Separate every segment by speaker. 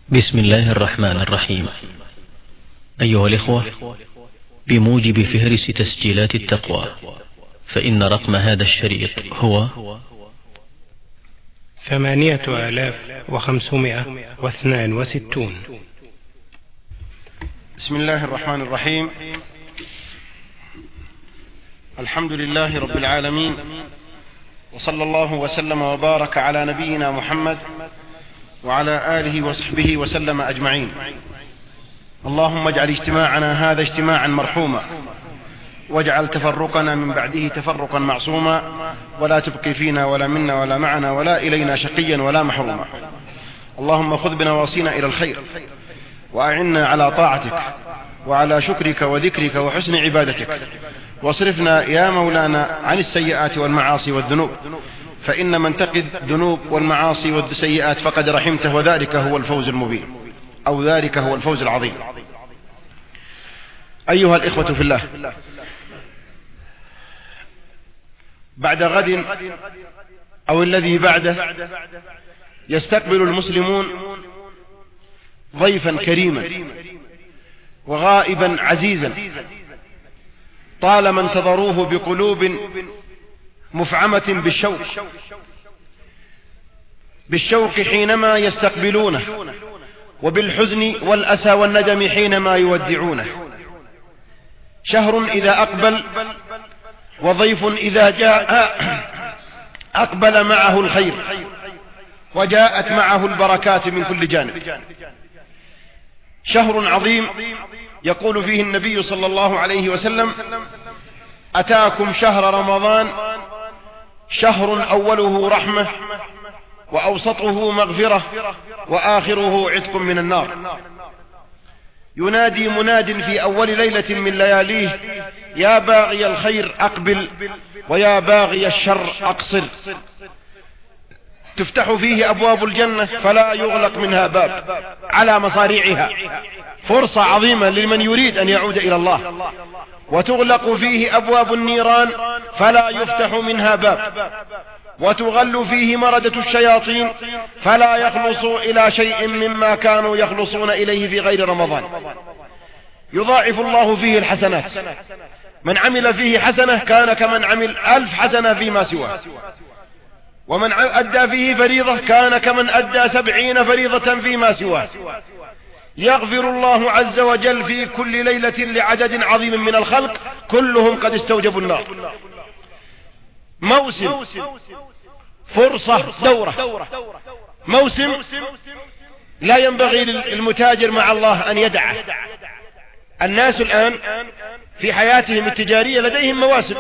Speaker 1: بسم الله الرحمن الرحيم. أيها الإخوة، بموجب فهرس تسجيلات التقوى، فإن رقم هذا الشريط هو
Speaker 2: 8562.
Speaker 3: بسم الله الرحمن الرحيم. الحمد لله رب العالمين، وصلى الله وسلم وبارك على نبينا محمد وعلى آله وصحبه وسلم أجمعين. اللهم اجعل اجتماعنا هذا اجتماعا مرحوما، واجعل تفرقنا من بعده تفرقا معصوما، ولا تبقي فينا ولا منا ولا معنا ولا إلينا شقيا ولا محروما. اللهم خذ بنواصينا إلى الخير، وأعنا على طاعتك وعلى شكرك وذكرك وحسن عبادتك، واصرفنا يا مولانا عن السيئات والمعاصي والذنوب، فإن من تقي الذنوب والمعاصي والسيئات فقد رحمته، وذلك هو الفوز المبين، أو ذلك هو الفوز العظيم. أيها الإخوة في الله، بعد غد أو الذي بعده يستقبل المسلمون ضيفا كريما وغائبا عزيزا طالما انتظروه بقلوب مفعمة بالشوق حينما يستقبلونه، وبالحزن والأسى والندم حينما يودعونه. شهر إذا أقبل وضيف إذا جاء أقبل معه الخير، وجاءت معه البركات من كل جانب. شهر عظيم يقول فيه النبي صلى الله عليه وسلم: أتاكم شهر رمضان، شهر أوله رحمة، وأوسطه مغفرة، وآخره عتق من النار. ينادي مناد في أول ليلة من لياليه: يا باغي الخير أقبل، ويا باغي الشر أقصر. تفتح فيه أبواب الجنة فلا يغلق منها باب على مصاريعها، فرصة عظيمة لمن يريد أن يعود إلى الله. وتغلق فيه أبواب النيران فلا يفتح منها باب، وتغل فيه مردة الشياطين فلا يخلصوا إلى شيء مما كانوا يخلصون إليه في غير رمضان. يضاعف الله فيه الحسنات، من عمل فيه حسنة كان كمن عمل 1000 حسنة فيما سواه، ومن أدى فيه فريضة كان كمن أدى 70 فريضة فيما سواه. يغفر الله عز وجل في كل ليلة لعدد عظيم من الخلق، كلهم قد استوجبوا النار. موسم، فرصة، دورة، موسم لا ينبغي للمتاجر مع الله أن يدعه. الناس الآن في حياتهم التجارية لديهم مواسم،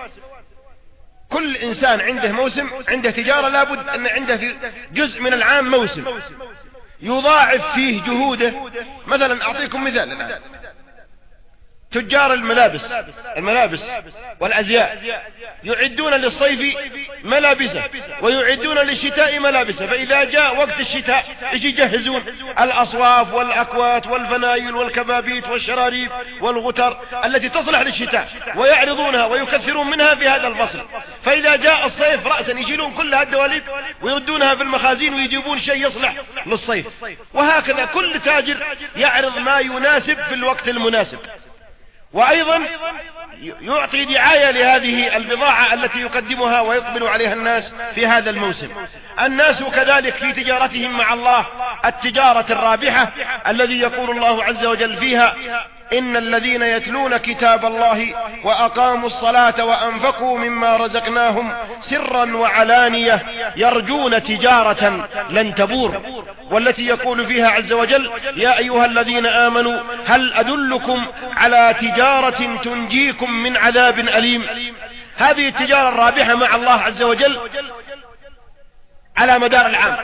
Speaker 3: كل إنسان عنده موسم، عنده تجارة لابد أن عنده في جزء من العام موسم يضاعف فيه جهوده. مثلا أعطيكم مثال الآن: تجار الملابس والأزياء يعدون للصيف ملابسه، ويعدون للشتاء ملابسه، فإذا جاء وقت الشتاء يجهزون الأصواف والأكوات والفنايل والكبابيت والشراريب والغتر التي تصلح للشتاء، ويعرضونها ويكثرون منها في هذا الفصل. فإذا جاء الصيف رأسا يشيلون كل هالدواليب ويردونها في المخازين ويجيبون شيء يصلح للصيف. وهكذا كل تاجر يعرض ما يناسب في الوقت المناسب، وأيضا يعطي دعاية لهذه البضاعة التي يقدمها ويقبل عليها الناس في هذا الموسم. الناس كذلك في تجارتهم مع الله التجارة الرابحة الذي يقول الله عز وجل فيها: إن الذين يتلون كتاب الله وأقاموا الصلاة وأنفقوا مما رزقناهم سرا وعلانية يرجون تجارة لن تبور. والتي يقول فيها عز وجل: يا أيها الذين آمنوا هل أدلكم على تجارة تنجيكم من عذاب أليم. هذه التجارة الرابحة مع الله عز وجل على مدار العام،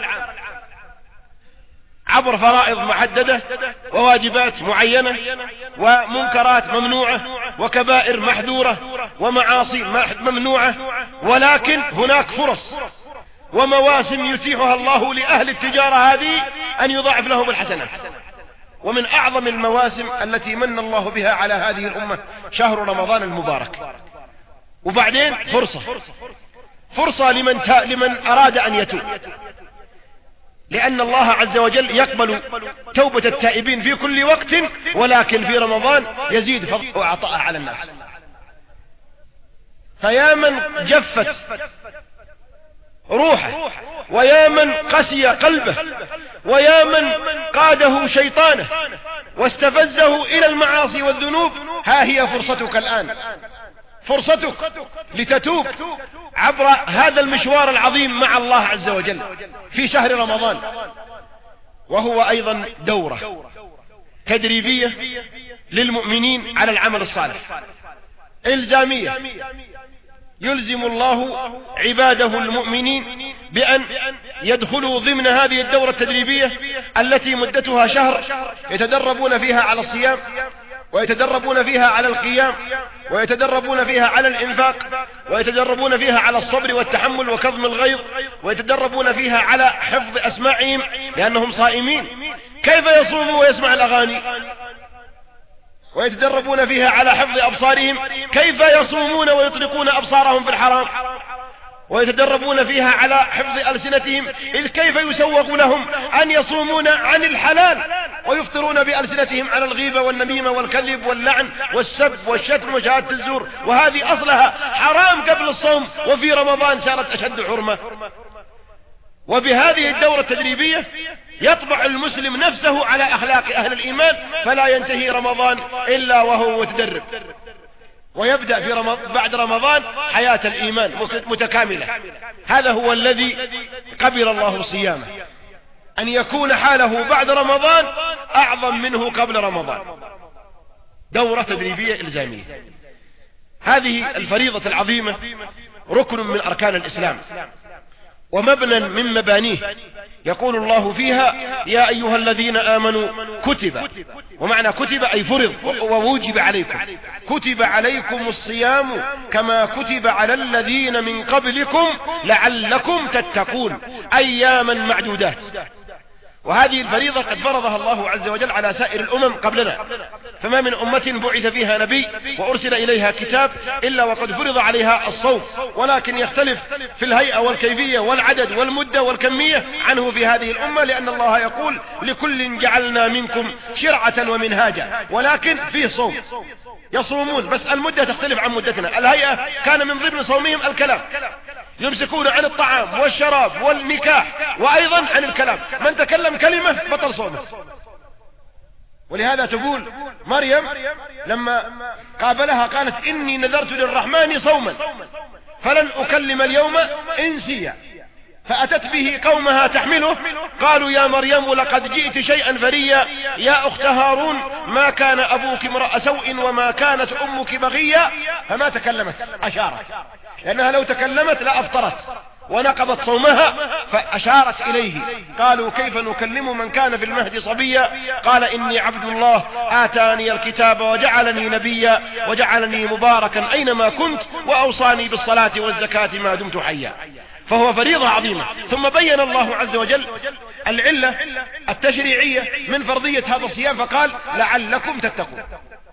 Speaker 3: عبر فرائض محددة وواجبات معينة ومنكرات ممنوعة وكبائر محذورة ومعاصي ممنوعة، ولكن هناك فرص ومواسم يتيحها الله لأهل التجارة هذه أن يضاعف لهم الحسنات. ومن أعظم المواسم التي من الله بها على هذه الأمة شهر رمضان المبارك. وبعدين فرصة لمن أراد أن يتوب. لأن الله عز وجل يقبل توبة التائبين في كل وقت، ولكن في رمضان يزيد فضله وعطاءه على الناس. فيا من جفت روحه، ويا من قسي قلبه، ويا من قاده شيطانه واستفزه إلى المعاصي والذنوب، ها هي فرصتك الآن، فرصتك لتتوب عبر هذا المشوار العظيم مع الله عز وجل في شهر رمضان، وهو أيضا دورة تدريبية للمؤمنين على العمل الصالح، إلزامية. يلزم الله عباده المؤمنين بأن يدخلوا ضمن هذه الدورة التدريبية التي مدتها شهر، يتدربون فيها على الصيام، ويتدربون فيها على القيام، ويتدربون فيها على الإنفاق، ويتدربون فيها على الصبر والتحمل وكظم الغيظ، ويتدربون فيها على حفظ أسماعهم لأنهم صائمين، كيف يصوموا ويسمع الأغاني، ويتدربون فيها على حفظ أبصارهم، كيف يصومون ويطلقون أبصارهم في الحرام، ويتدربون فيها على حفظ ألسنتهم، إذ كيف يسوق لهم أن يصومون عن الحلال ويفطرون بألسنتهم على الغيبة والنميمة والكذب واللعن والسب والشتم وشهادة الزور، وهذه أصلها حرام قبل الصوم، وفي رمضان صارت أشد حرمة. وبهذه الدورة التدريبية يطبع المسلم نفسه على أخلاق أهل الإيمان، فلا ينتهي رمضان إلا وهو متدرب، ويبدأ في بعد رمضان حياة الإيمان متكاملة. هذا هو الذي قبل الله صيامه، أن يكون حاله بعد رمضان أعظم منه قبل رمضان. دورة تدريبية إلزامية. هذه الفريضة العظيمة ركن من أركان الإسلام ومبنى من مبانيه، يقول الله فيها: يا أيها الذين آمنوا كتب، ومعنى كتب أي فرض ووجب عليكم، كتب عليكم الصيام كما كتب على الذين من قبلكم لعلكم تتقون، أياما معدودات. وهذه الفريضة قد فرضها الله عز وجل على سائر الأمم قبلنا، فما من أمة بعث فيها نبي وأرسل إليها كتاب إلا وقد فرض عليها الصوم، ولكن يختلف في الهيئة والكيفية والعدد والمدة والكمية عنه في هذه الأمة، لأن الله يقول: لكل جعلنا منكم شرعة ومنهاجا، ولكن فيه صوم يصومون، بس المدة تختلف عن مدتنا. الهيئة كان من ضمن صومهم الكلام، يمسكون عن الطعام والشراب والنكاح وأيضا عن الكلام، من تكلم كلمة بطل صومه. ولهذا تقول مريم لما قابلها قالت: إني نذرت للرحمن صوما فلن أكلم اليوم إنسيا، فأتت به قومها تحمله، قالوا: يا مريم لقد جئت شيئا فريا، يا أخت هارون ما كان أبوك امرأ سوء وما كانت أمك بغيا، فما تكلمت، أشارت، لأنها لو تكلمت لأفطرت ونقضت صومها، فأشارت إليه. قالوا: كيف نكلم من كان في المهد صبيا، قال: إني عبد الله آتاني الكتاب وجعلني نبيا وجعلني مباركا أينما كنت وأوصاني بالصلاة والزكاة ما دمت حيا. فهو فريضة عظيمة. ثم بين الله عز وجل العلة التشريعية من فرضية هذا الصيام، فقال: لعلكم تتقون.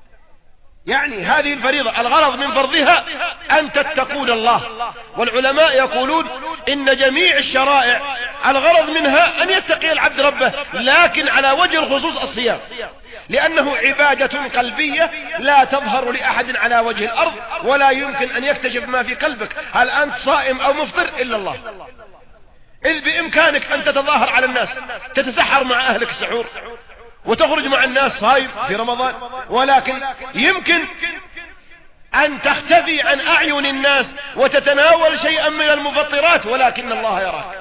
Speaker 3: يعني هذه الفريضة الغرض من فرضها أن تتقون الله. والعلماء يقولون إن جميع الشرائع الغرض منها أن يتقي العبد ربه، لكن على وجه الخصوص الصيام، لأنه عبادة قلبية لا تظهر لأحد على وجه الأرض، ولا يمكن أن يكتشف ما في قلبك هل أنت صائم أو مفطر إلا الله. إذ بإمكانك أن تتظاهر على الناس، تتسحر مع أهلك السحور وتخرج مع الناس صائم في رمضان، ولكن يمكن أن تختفي عن أعين الناس وتتناول شيئا من المفطرات، ولكن الله يراك.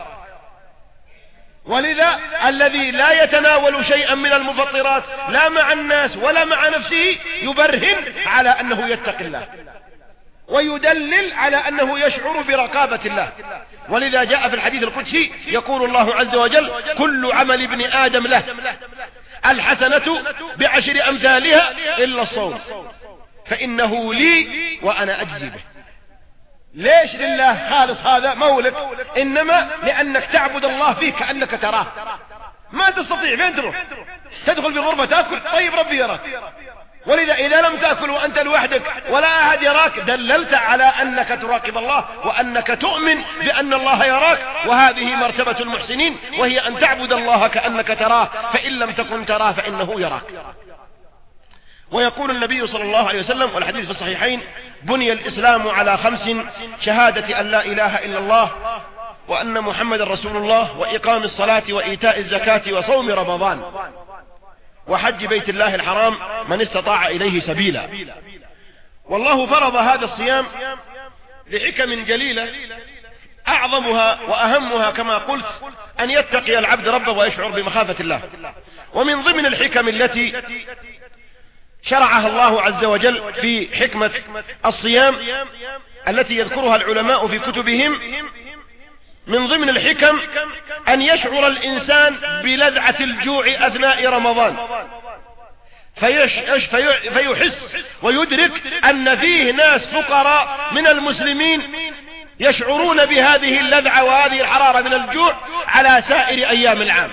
Speaker 3: ولذا الذي لا يتناول شيئا من المفطرات لا مع الناس ولا مع نفسه يبرهن على أنه يتقي الله ويدلل على أنه يشعر برقابة الله. ولذا جاء في الحديث القدسي يقول الله عز وجل: كل عمل ابن آدم له الحسنة بعشر أمثالها إلا الصوم فإنه لي وأنا أجزي به. ليش لله خالص؟ هذا مولك، إنما لأنك تعبد الله فيه كأنك تراه. ما تستطيع، فين تروح؟ تدخل في غرفة تأكل، طيب ربي يراك. ولذا إذا لم تأكل وأنت لوحدك ولا أحد يراك دللت على أنك تراقب الله وأنك تؤمن بأن الله يراك، وهذه مرتبة المحسنين، وهي أن تعبد الله كأنك تراه، فإن لم تكن تراه فإنه يراك. ويقول النبي صلى الله عليه وسلم والحديث في الصحيحين: بني الإسلام على 5: شهادة أن لا إله إلا الله وأن محمد رسول الله، وإقام الصلاة، وإيتاء الزكاة، وصوم رمضان، وحج بيت الله الحرام من استطاع إليه سبيلا. والله فرض هذا الصيام لحكم جليلة، أعظمها وأهمها كما قلت أن يتقي العبد ربه ويشعر بمخافة الله. ومن ضمن الحكم التي شرعها الله عز وجل في حكمة الصيام التي يذكرها العلماء في كتبهم، من ضمن الحكم أن يشعر الإنسان بلذعة الجوع أثناء رمضان، فيحس ويدرك أن فيه ناس فقراء من المسلمين يشعرون بهذه اللذعة وهذه الحرارة من الجوع على سائر أيام العام.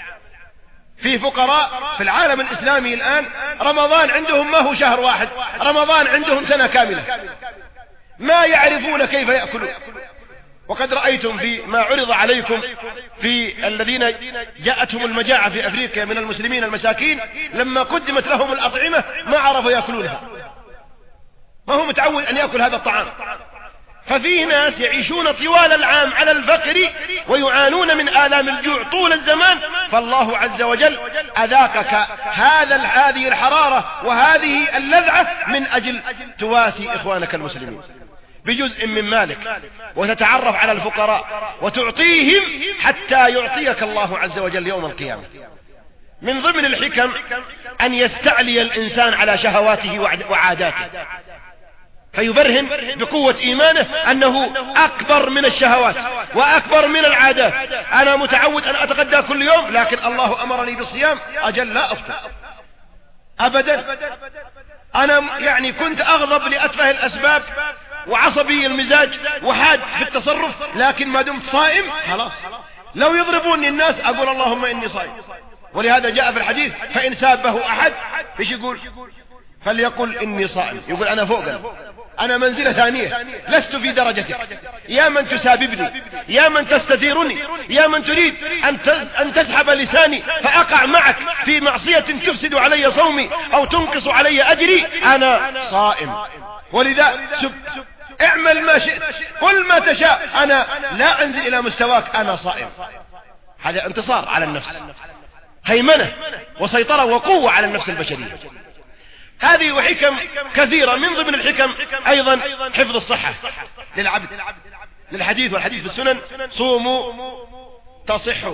Speaker 3: في فقراء في العالم الإسلامي الآن رمضان عندهم ما هو شهر واحد، رمضان عندهم سنة كاملة، ما يعرفون كيف يأكلون. وقد رأيتم في ما عرض عليكم في الذين جاءتهم المجاعة في أفريقيا من المسلمين المساكين، لما قدمت لهم الأطعمة ما عرفوا يأكلونها، ما هو متعود أن يأكل هذا الطعام. ففيه ناس يعيشون طوال العام على الفقر ويعانون من آلام الجوع طول الزمان، فالله عز وجل أذاقك هذه الحرارة وهذه اللذعة من أجل تواسي إخوانك المسلمين بجزء من مالك، وتتعرف على الفقراء وتعطيهم حتى يعطيك الله عز وجل يوم القيامة. من ضمن الحكم أن يستعلي الإنسان على شهواته وعاداته، فيبرهن بقوة إيمانه أنه أكبر من الشهوات وأكبر من العادات. أنا متعود أن أتغدى كل يوم، لكن الله أمرني بالصيام، أجل لا أفطر أبدا. أنا كنت أغضب لأتفه الأسباب وعصبي المزاج وحاد في التصرف، لكن ما دمت صائم خلاص، لو يضربوني الناس أقول اللهم إني صائم. ولهذا جاء في الحديث: فإن سابه أحد ايش يقول؟ فليقل إني صائم، يقول أنا فوقنا، أنا منزلة ثانية، لست في درجتك. يا من تساببني، يا من تستثيرني، يا من تريد أن تسحب لساني فأقع معك في معصية تفسد علي صومي أو تنقص علي أجري، أنا صائم. ولذا اعمل ما شئت، قل ما تشاء، أنا لا أنزل إلى مستواك، أنا صائم. هذا انتصار على النفس، هيمنة وسيطرة وقوة على النفس البشرية. هذه وحكم كثيرة. من ضمن الحكم أيضا حفظ الصحة للعبد، للحديث، والحديث في السنن: صوموا تصحوا.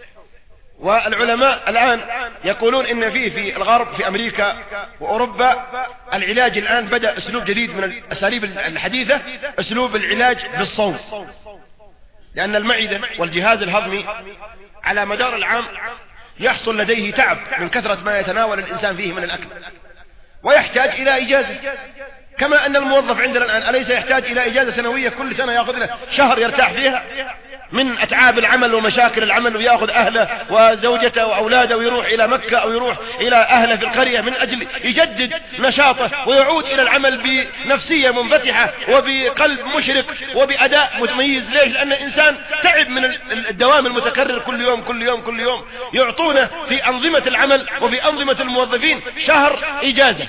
Speaker 3: والعلماء الآن يقولون إن في الغرب، في أمريكا وأوروبا، العلاج الآن بدأ أسلوب جديد من الأساليب الحديثة، أسلوب العلاج بالصوم، لأن المعدة والجهاز الهضمي على مدار العام يحصل لديه تعب من كثرة ما يتناول الإنسان فيه من الأكل، ويحتاج إلى إجازة، كما أن الموظف عندنا الآن أليس يحتاج إلى إجازة سنوية كل سنة يأخذ له شهر يرتاح فيها من أتعاب العمل ومشاكل العمل، ويأخذ أهله وزوجته وأولاده ويروح إلى مكة أو يروح إلى أهله في القرية من أجل يجدد نشاطه ويعود إلى العمل بنفسية منفتحة وبقلب مشرق وبأداء متميز. ليش؟ لأن الإنسان تعب من الدوام المتكرر كل يوم كل يوم كل يوم. يعطونه في أنظمة العمل وفي أنظمة الموظفين شهر إجازة،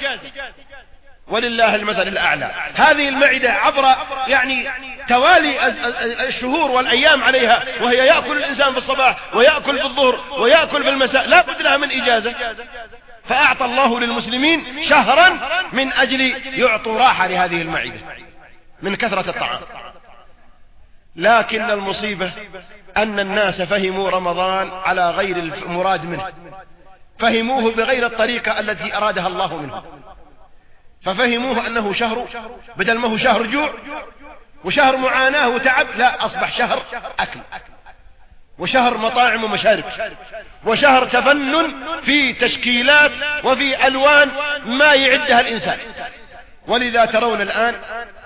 Speaker 3: ولله المثل الأعلى. هذه المعدة عبر توالي الشهور والأيام عليها، وهي يأكل الإنسان في الصباح ويأكل في الظهر ويأكل في المساء، لا بد لها من إجازة. فأعطى الله للمسلمين شهرا من أجل يعطوا راحة لهذه المعدة من كثرة الطعام. لكن المصيبة أن الناس فهموا رمضان على غير المراد منه، فهموه بغير الطريقة التي أرادها الله منه، ففهموه أنه شهر، بدل ما هو شهر جوع وشهر معاناة وتعب، لا، أصبح شهر أكل وشهر مطاعم ومشارب وشهر تفنن في تشكيلات وفي ألوان ما يعدها الإنسان. ولذا ترون الآن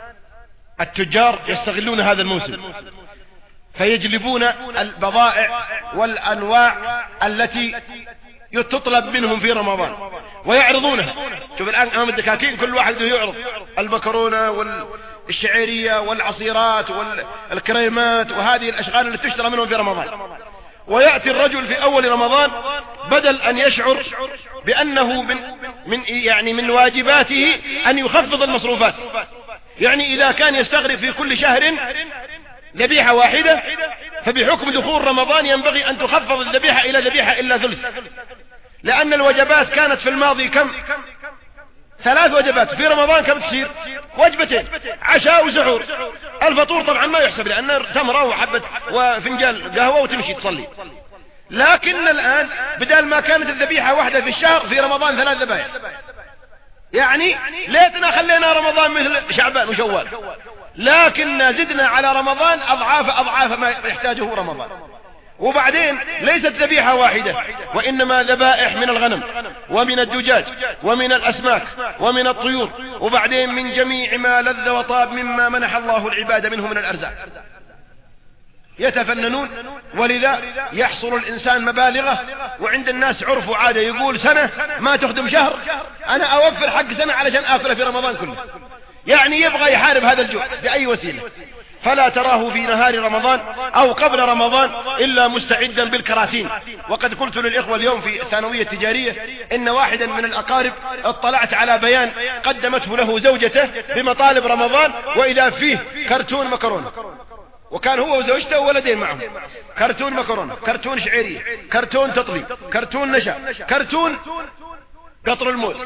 Speaker 3: التجار يستغلون هذا الموسم، فيجلبون البضائع والأنواع التي تطلب منهم في رمضان ويعرضونها شوف الآن أمام الدكاكين كل واحد يعرض المكرونة والشعيرية والعصيرات والكريمات وهذه الأشغال التي تشترى منهم في رمضان. ويأتي الرجل في أول رمضان بدل أن يشعر بأنه من واجباته أن يخفض المصروفات. يعني إذا كان يستغرق في كل شهر ذبيحة واحدة، فبحكم دخول رمضان ينبغي أن تخفض الذبيحة إلى ذبيحة إلا ثلث، لأن الوجبات كانت في الماضي كم؟ 3 وجبات. في رمضان كم تصير؟ وجبتين، عشاء وسحور. الفطور طبعا ما يحسب لأنه تمرة وحبة وفنجان قهوة وتمشي تصلي. لكن الآن بدل ما كانت الذبيحة واحدة في الشهر، في رمضان 3 ذبائح. يعني ليتنا خلينا رمضان مثل شعبان وشوال، لكن زدنا على رمضان أضعاف ما يحتاجه رمضان. وبعدين ليست ذبيحة واحدة، وإنما ذبائح من الغنم ومن الدجاج ومن الأسماك ومن الطيور، وبعدين من جميع ما لذ وطاب مما منح الله العباد منه من الأرزاق. يتفننون، ولذا يحصل الإنسان مبالغه. وعند الناس عرف وعادة، يقول سنة ما تخدم شهر، أنا أوفر حق سنة علشان آكله في رمضان كله. يعني يبغى يحارب هذا الجوع بأي وسيلة. فلا تراه في نهار رمضان أو قبل رمضان إلا مستعدا بالكراتين. وقد قلت للإخوة اليوم في الثانوية التجارية إن واحدا من الأقارب اطلعت على بيان قدمته له زوجته بمطالب رمضان، وإذا فيه كرتون مكرونة، وكان هو وزوجته وولدين معهم، كرتون مكرونة، كرتون شعيرية، كرتون تطلي، كرتون نشا، كرتون قطر الموز.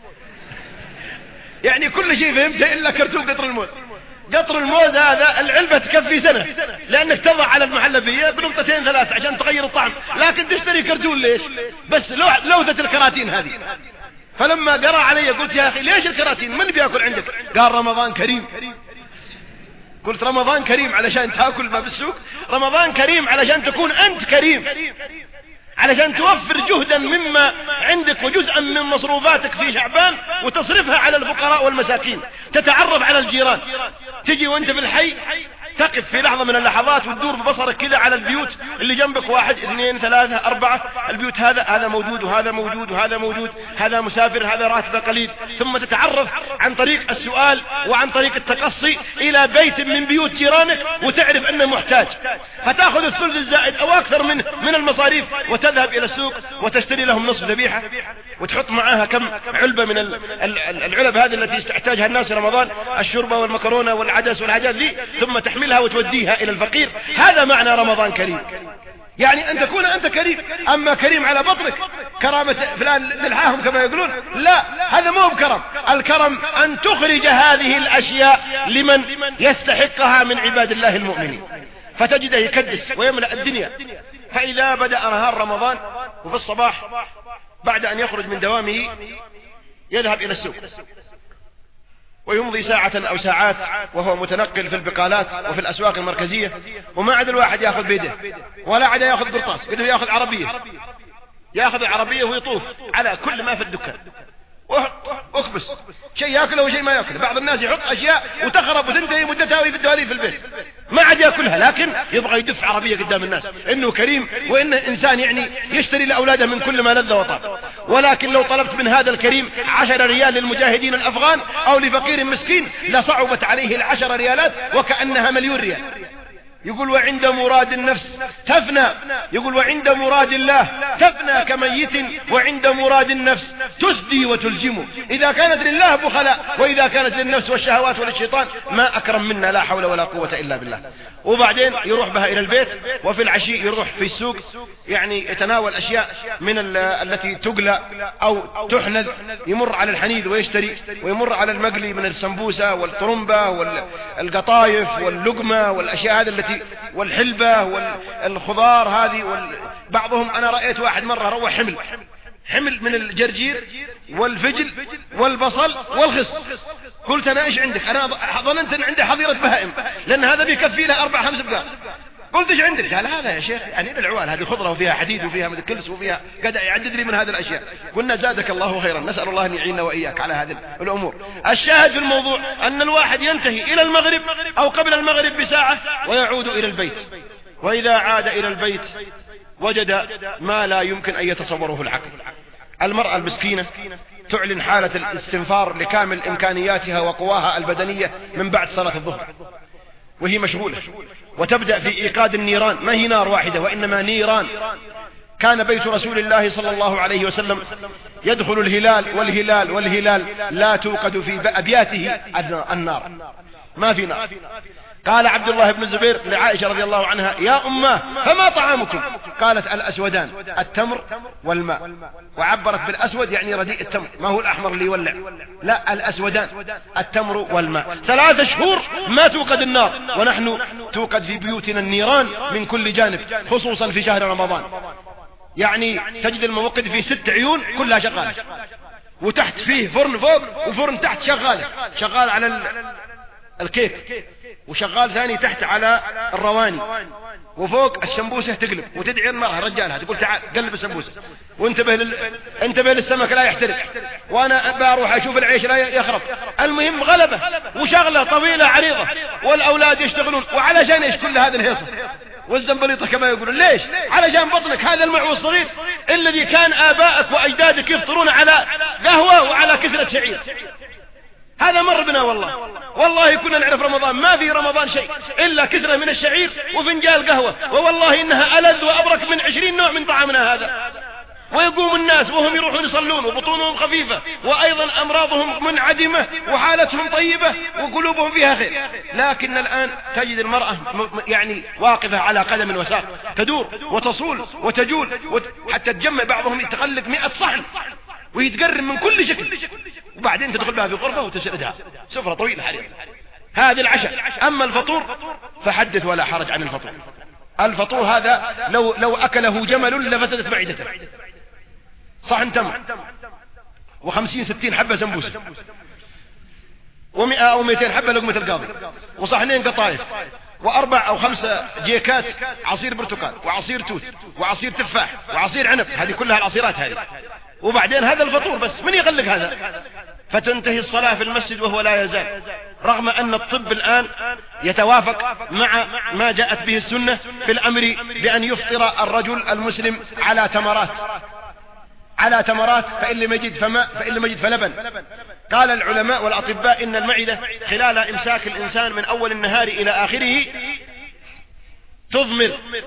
Speaker 3: يعني كل شيء فهمته إلا كرتون قطر الموز. قطر الموز هذا العلبة تكفي سنة، لأنك تضع على المحلبية بنقطتين 3 عشان تغير الطعم، لكن تشتري كرتون ليش؟ بس لوثة الكراتين هذه. فلما قرأ علي قلت يا أخي ليش الكراتين؟ من بيأكل عندك؟ قال رمضان كريم. قلت رمضان كريم علشان تأكل ما بالسوق؟ رمضان كريم علشان تكون أنت كريم، علشان توفر جهدا مما عندك وجزءا من مصروفاتك في شعبان وتصرفها على الفقراء والمساكين. تتعرف على الجيران، تجي وانت في الحي تقف في لحظة من اللحظات وتدور ببصرك كذا على البيوت اللي جنبك، 1 2 3 4 البيوت، هذا موجود وهذا موجود وهذا موجود، هذا مسافر هذا راتبه قليل. ثم تتعرف عن طريق السؤال وعن طريق التقصي إلى بيت من بيوت جيرانك وتعرف أنه محتاج، فتأخذ الثلث الزائد أو أكثر من المصاريف وتذهب إلى السوق وتشتري لهم نصف ذبيحة وتحط معها كم علبة من العلب هذه التي تحتاجها الناس في رمضان، الشوربة والمكرونة والعدس والحاجات ذي، ثم تحملها وتوديها إلى الفقير. هذا معنى رمضان كريم، يعني أن تكون أنت كريم. أما كريم على بطنك، كرامة فلان نلحاهم كما يقولون، لا، هذا مو بكرم. الكرم أن تخرج هذه الأشياء لمن يستحقها من عباد الله المؤمنين، فتجده يكدس ويملأ الدنيا. فإذا بدأ نهار رمضان وفي الصباح بعد أن يخرج من دوامه يذهب إلى السوق ويمضي ساعة أو ساعات وهو متنقل في البقالات وفي الأسواق المركزية، وما عاد الواحد يأخذ بيده ولا عاد يأخذ قرطاس، بده يأخذ عربية، يأخذ العربية ويطوف على كل ما في الدكان واكبس شيء يأكله وشيء ما يأكله. بعض الناس يحط أشياء وتخرب وتنتهي مدتها ويفدها لي في البيت، ما عاد يأكلها، لكن يبغى يدف عربية قدام الناس إنه كريم وإنه إنسان يعني يشتري لأولاده من كل ما لذ وطاب. ولكن لو طلبت من هذا الكريم 10 ريال للمجاهدين الأفغان أو لفقير مسكين لصعبت عليه 10 ريالات وكأنها 1,000,000 ريال. يقول وعند مراد النفس تفنى، يقول وعند مراد الله تفنى كميت، وعند مراد النفس تسدي وتلجم. إذا كانت لله بخلاء، وإذا كانت للنفس والشهوات وللشيطان ما أكرم منا، لا حول ولا قوة إلا بالله. وبعدين يروح بها إلى البيت، وفي العشي يروح في السوق يعني يتناول أشياء من التي تقلى أو تحنذ، يمر على الحنيذ ويشتري، ويمر على المقلي من السمبوسة والطرمبة والقطايف واللقمة والأشياء هذه التي والحلبة والخضار هذه. بعضهم أنا رأيت واحد مرة روح حمل من الجرجير والفجل والبصل والخس. قلت أنا إيش عندك؟ أنا ظننت أن عندي حظيرة بهائم، لأن هذا بيكفي له 4-5 بقار. قلت إيش عندك؟ قال هذا يا شيخ يعني العوال هذه خضرة وفيها حديد وفيها كلس وفيها، قد يعدد لي من هذه الأشياء. قلنا زادك الله خيرا، نسأل الله أن يعيننا وإياك على هذه الأمور. الشاهد في الموضوع أن الواحد ينتهي إلى المغرب أو قبل المغرب بساعة ويعود إلى البيت، وإذا عاد إلى البيت وجد ما لا يمكن أن يتصوره العقل. المرأة المسكينة تعلن حالة الاستنفار لكامل إمكانياتها وقواها البدنية من بعد صلاة الظهر، وهي مشغولة، وتبدأ في إيقاد النيران، ما هي نار واحدة وإنما نيران. كان بيت رسول الله صلى الله عليه وسلم يدخل الهلال والهلال والهلال لا توقد في أبياته النار، ما في نار. قال عبد الله بن الزبير لعائشة رضي الله عنها: يا أماه فما طعامكم؟ قالت: الأسودان، التمر والماء. وعبرت بالأسود يعني رديء التمر، ما هو الأحمر اللي يولع، لا، الأسودان التمر والماء. 3 شهور ما توقد النار، ونحن توقد في بيوتنا النيران من كل جانب، خصوصا في شهر رمضان. يعني تجد الموقد فيه 6 عيون كلها شغالة، وتحت فيه فرن فوق وفرن تحت شغال على الكيك، وشغال ثاني تحت على الرواني، وفوق السمبوسة تقلب وتدعي المرأة رجالها تقول: تعال قلب السمبوسة، وانتبه للسمك لا يحترق، وانا بروح اشوف العيش لا يخرب. المهم غلبة وشغلة طويلة عريضة، والاولاد يشتغلون. وعلشان ايش كل هذه الهيصة والزنبليطة كما يقولون؟ ليش؟ علشان بطنك هذا المعوى الصغير الذي كان آبائك وأجدادك يفطرون على قهوة وعلى كسرة شعير. هذا مر بنا والله كنا نعرف رمضان، ما في رمضان شيء إلا كسرة من الشعير وفنجال قهوة، ووالله إنها ألذ وأبرك من 20 نوع من طعامنا هذا. ويقوم الناس وهم يروحون يصلون وبطونهم خفيفة، وأيضا أمراضهم منعدمة وحالتهم طيبة وقلوبهم فيها خير. لكن الآن تجد المرأة يعني واقفة على قدم وساق، تدور وتصول وتجول حتى تجمع، بعضهم يتخلق 100 صحن ويتقرم من كل شكل، وبعدين تدخل بها في غرفة وتسردها سفرة طويلة حريم. هذه العشاء. أما الفطور فحدث ولا حرج عن الفطور. الفطور هذا لو أكله جمل لفسدت معدته. صحن تمر و50-60 حبة سمبوسة، و100 أو 200 حبة لقمة القاضي، وصحنين قطايف، و4 أو 5 جيكات عصير برتقال وعصير توت وعصير تفاح وعصير عنب. هذه كلها العصيرات هذه. وبعدين هذا الفطور بس، من يغلق هذا؟ فتنتهي الصلاة في المسجد وهو لا يزال، رغم أن الطب الآن يتوافق مع ما جاءت به السنة في الأمر بأن يفطر الرجل المسلم على تمرات، فإن لم يجد فماء، فإن لم يجد فلبن. قال العلماء والأطباء إن المعدة خلال إمساك الإنسان من أول النهار إلى آخره تضمر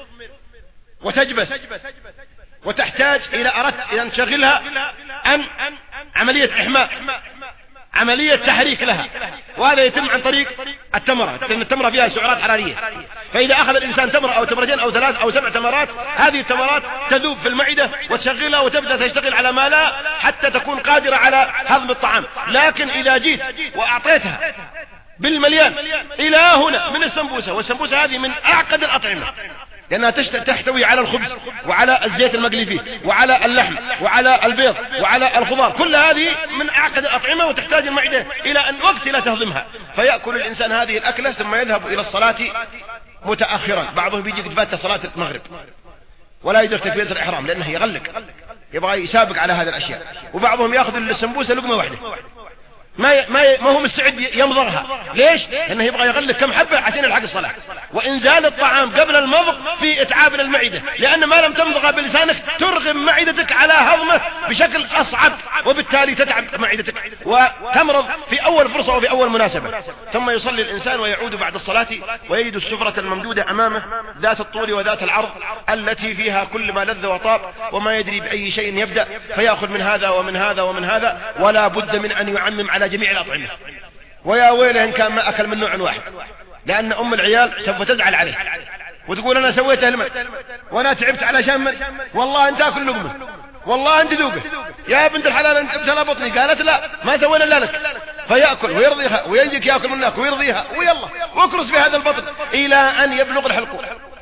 Speaker 3: وتجبس، وتحتاج إلى أردت إذا نشغلها عن عملية إحماء، عملية تحريك لها، وهذا يتم عن طريق التمرة، لأن التمرة فيها سعرات حرارية. فإذا أخذ الإنسان تمرة أو تمرتين أو 3 أو 7 تمرات، هذه التمرات تذوب في المعدة وتشغلها وتبدأ تشتغل على ما لا حتى تكون قادرة على هضم الطعام. لكن إذا جيت وأعطيتها بالمليان إلى هنا من السمبوسة، والسمبوسة هذه من أعقد الأطعمة، لأنها تحتوي على الخبز وعلى الزيت المقلي فيه وعلى اللحم وعلى البيض وعلى الخضار، كل هذه من أعقد الأطعمة، وتحتاج المعدة إلى أن وقت لا تهضمها. فيأكل الإنسان هذه الأكلة ثم يذهب إلى الصلاة متأخرا. بعضهم بيجي قد صلاة المغرب ولا يدرك تكبيرة الإحرام لأنه يغلق، يبغى يسابق على هذه الأشياء. وبعضهم يأخذ السمبوسة لقمة واحدة، ما هو مستعد يمضغها. ليش؟ لأنه يبغى يغلق كم حبة عشان يلحق الصلاة. وإنزال الطعام قبل المضغ في إتعاب للمعدة، لأن ما لم تمضغها بلسانك ترغم معدتك على هضمه بشكل أصعب، وبالتالي تتعب معدتك وتمرض في أول فرصة وفي أول مناسبة. ثم يصلي الإنسان ويعود بعد الصلاة ويجد السفرة الممدودة أمامه ذات الطول وذات العرض التي فيها كل ما لذ وطاب، وما يدري بأي شيء يبدأ، فيأخذ من هذا ومن هذا ومن هذا، ولا بد من أن يعمم على جميع الأطعمة. ويا ويله إن كان ما أكل من نوع واحد، لأن أم العيال سوف تزعل عليه وتقول أنا سويته لمن وأنا تعبت علشان من، والله أنت أكل لقمة، والله أنت ذوقه يا بنت الحلال، أنت ابتلى بطني. قالت لا ما سوينا إلا لك. فيأكل ويرضيها ويجيك يأكل منك ويرضيها، ويلا واكرس في هذا البطن إلى أن يبلغ الحلقوم،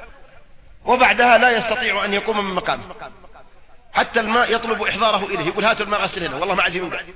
Speaker 3: وبعدها لا يستطيع أن يقوم من مقامه. حتى الماء يطلب إحضاره إليه، يقول هاتوا الماء غسل هنا، والله ما عندي من.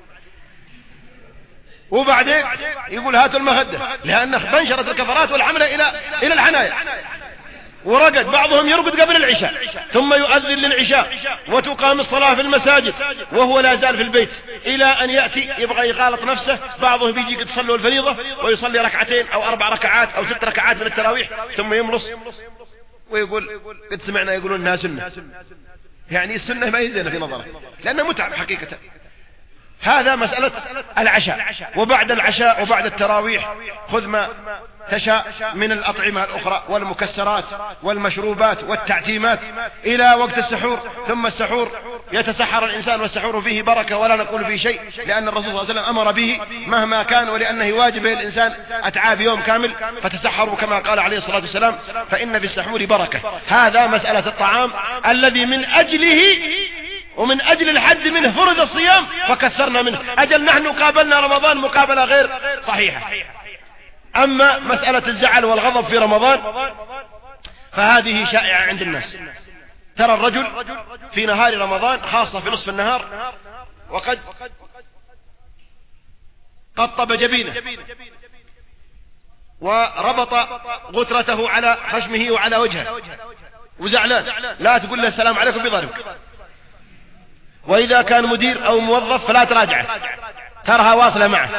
Speaker 3: وبعدين يقول هاتوا المخدة، لأن بنشرت الكفرات والحملة إلى الحنايا. ورقد بعضهم يرقد قبل العشاء ثم يؤذن للعشاء وتقام الصلاة في المساجد وهو لا زال في البيت إلى أن يأتي يبغى يغالط نفسه. بعضهم بيجي قد صلوا الفريضة ويصلي 2 أو 4 ركعات أو 6 ركعات من التراويح ثم يملص ويقول قد سمعنا يقولون انها سنة. يعني السنة ما يزين في نظره لأنه متعب حقيقة. هذا مسألة العشاء. وبعد العشاء وبعد التراويح خذ ما تشاء من الأطعمة الأخرى والمكسرات والمشروبات والتعتيمات إلى وقت السحور. ثم السحور يتسحر الإنسان والسحور فيه بركة ولا نقول فيه شيء، لأن الرسول صلى الله عليه وسلم أمر به مهما كان، ولأنه واجب الإنسان أتعاب يوم كامل، فتسحروا كما قال عليه الصلاة والسلام فإن في السحور بركة. هذا مسألة الطعام الذي من أجله ومن أجل الحد منه فرض الصيام فكثرنا منه. أجل نحن قابلنا رمضان مقابلة غير صحيحة. أما مسألة الزعل والغضب في رمضان فهذه شائعة عند الناس. ترى الرجل في نهار رمضان خاصة في نصف النهار وقد قطب جبينه وربط غترته على خشمه وعلى وجهه وزعلان، لا تقول له السلام عليكم بضربك. وإذا كان مدير أو موظف فلا تراجعه، ترها واصلة معه.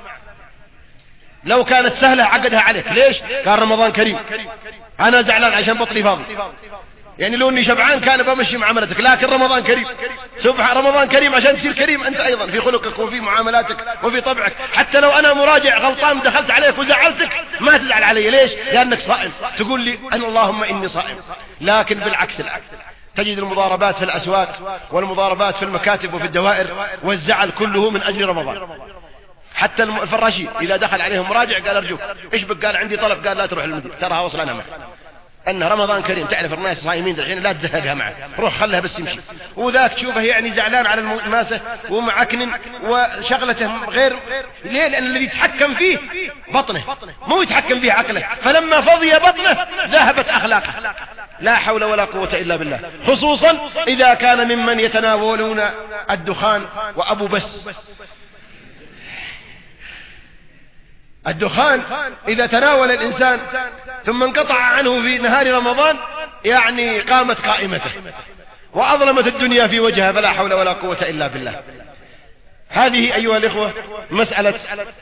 Speaker 3: لو كانت سهلة عقدها عليك. ليش؟ قال رمضان كريم، أنا زعلان عشان بطلي فاضي، يعني لو اني شبعان كان بمشي معاملتك، لكن رمضان كريم. سبحان رمضان كريم عشان تصير كريم أنت أيضا في خلقك وفي معاملاتك وفي طبعك. حتى لو أنا مراجع غلطان دخلت عليك وزعلتك ما تزعل علي. ليش؟ لأنك صائم، تقول لي أنا اللهم إني صائم. لكن بالعكس تجد المضاربات في الأسواق والمضاربات في المكاتب وفي الدوائر والزعل كله من أجل رمضان. حتى الفراشين إذا دخل عليهم مراجع قال أرجوك إيش بك؟ قال عندي طلب. قال لا تروح للمدير، تراها وصل أنا معه. أن رمضان كريم، تعرف الناس صايمين الحين لا تزهقها معه، روح خلها بس يمشي. وذاك تشوفه يعني زعلان على الماسة ومعكن وشغلته غير. ليه؟ لأن الذي يتحكم فيه بطنه، مو يتحكم فيه عقله. فلما فضي بطنه ذهبت أخلاقه. لا حول ولا قوة إلا بالله. خصوصا إذا كان ممن يتناولون الدخان وأبو بس. الدخان إذا تناول الإنسان ثم انقطع عنه في نهار رمضان يعني قامت قائمته وأظلمت الدنيا في وجهها، فلا حول ولا قوة إلا بالله. هذه أيها الإخوة مسألة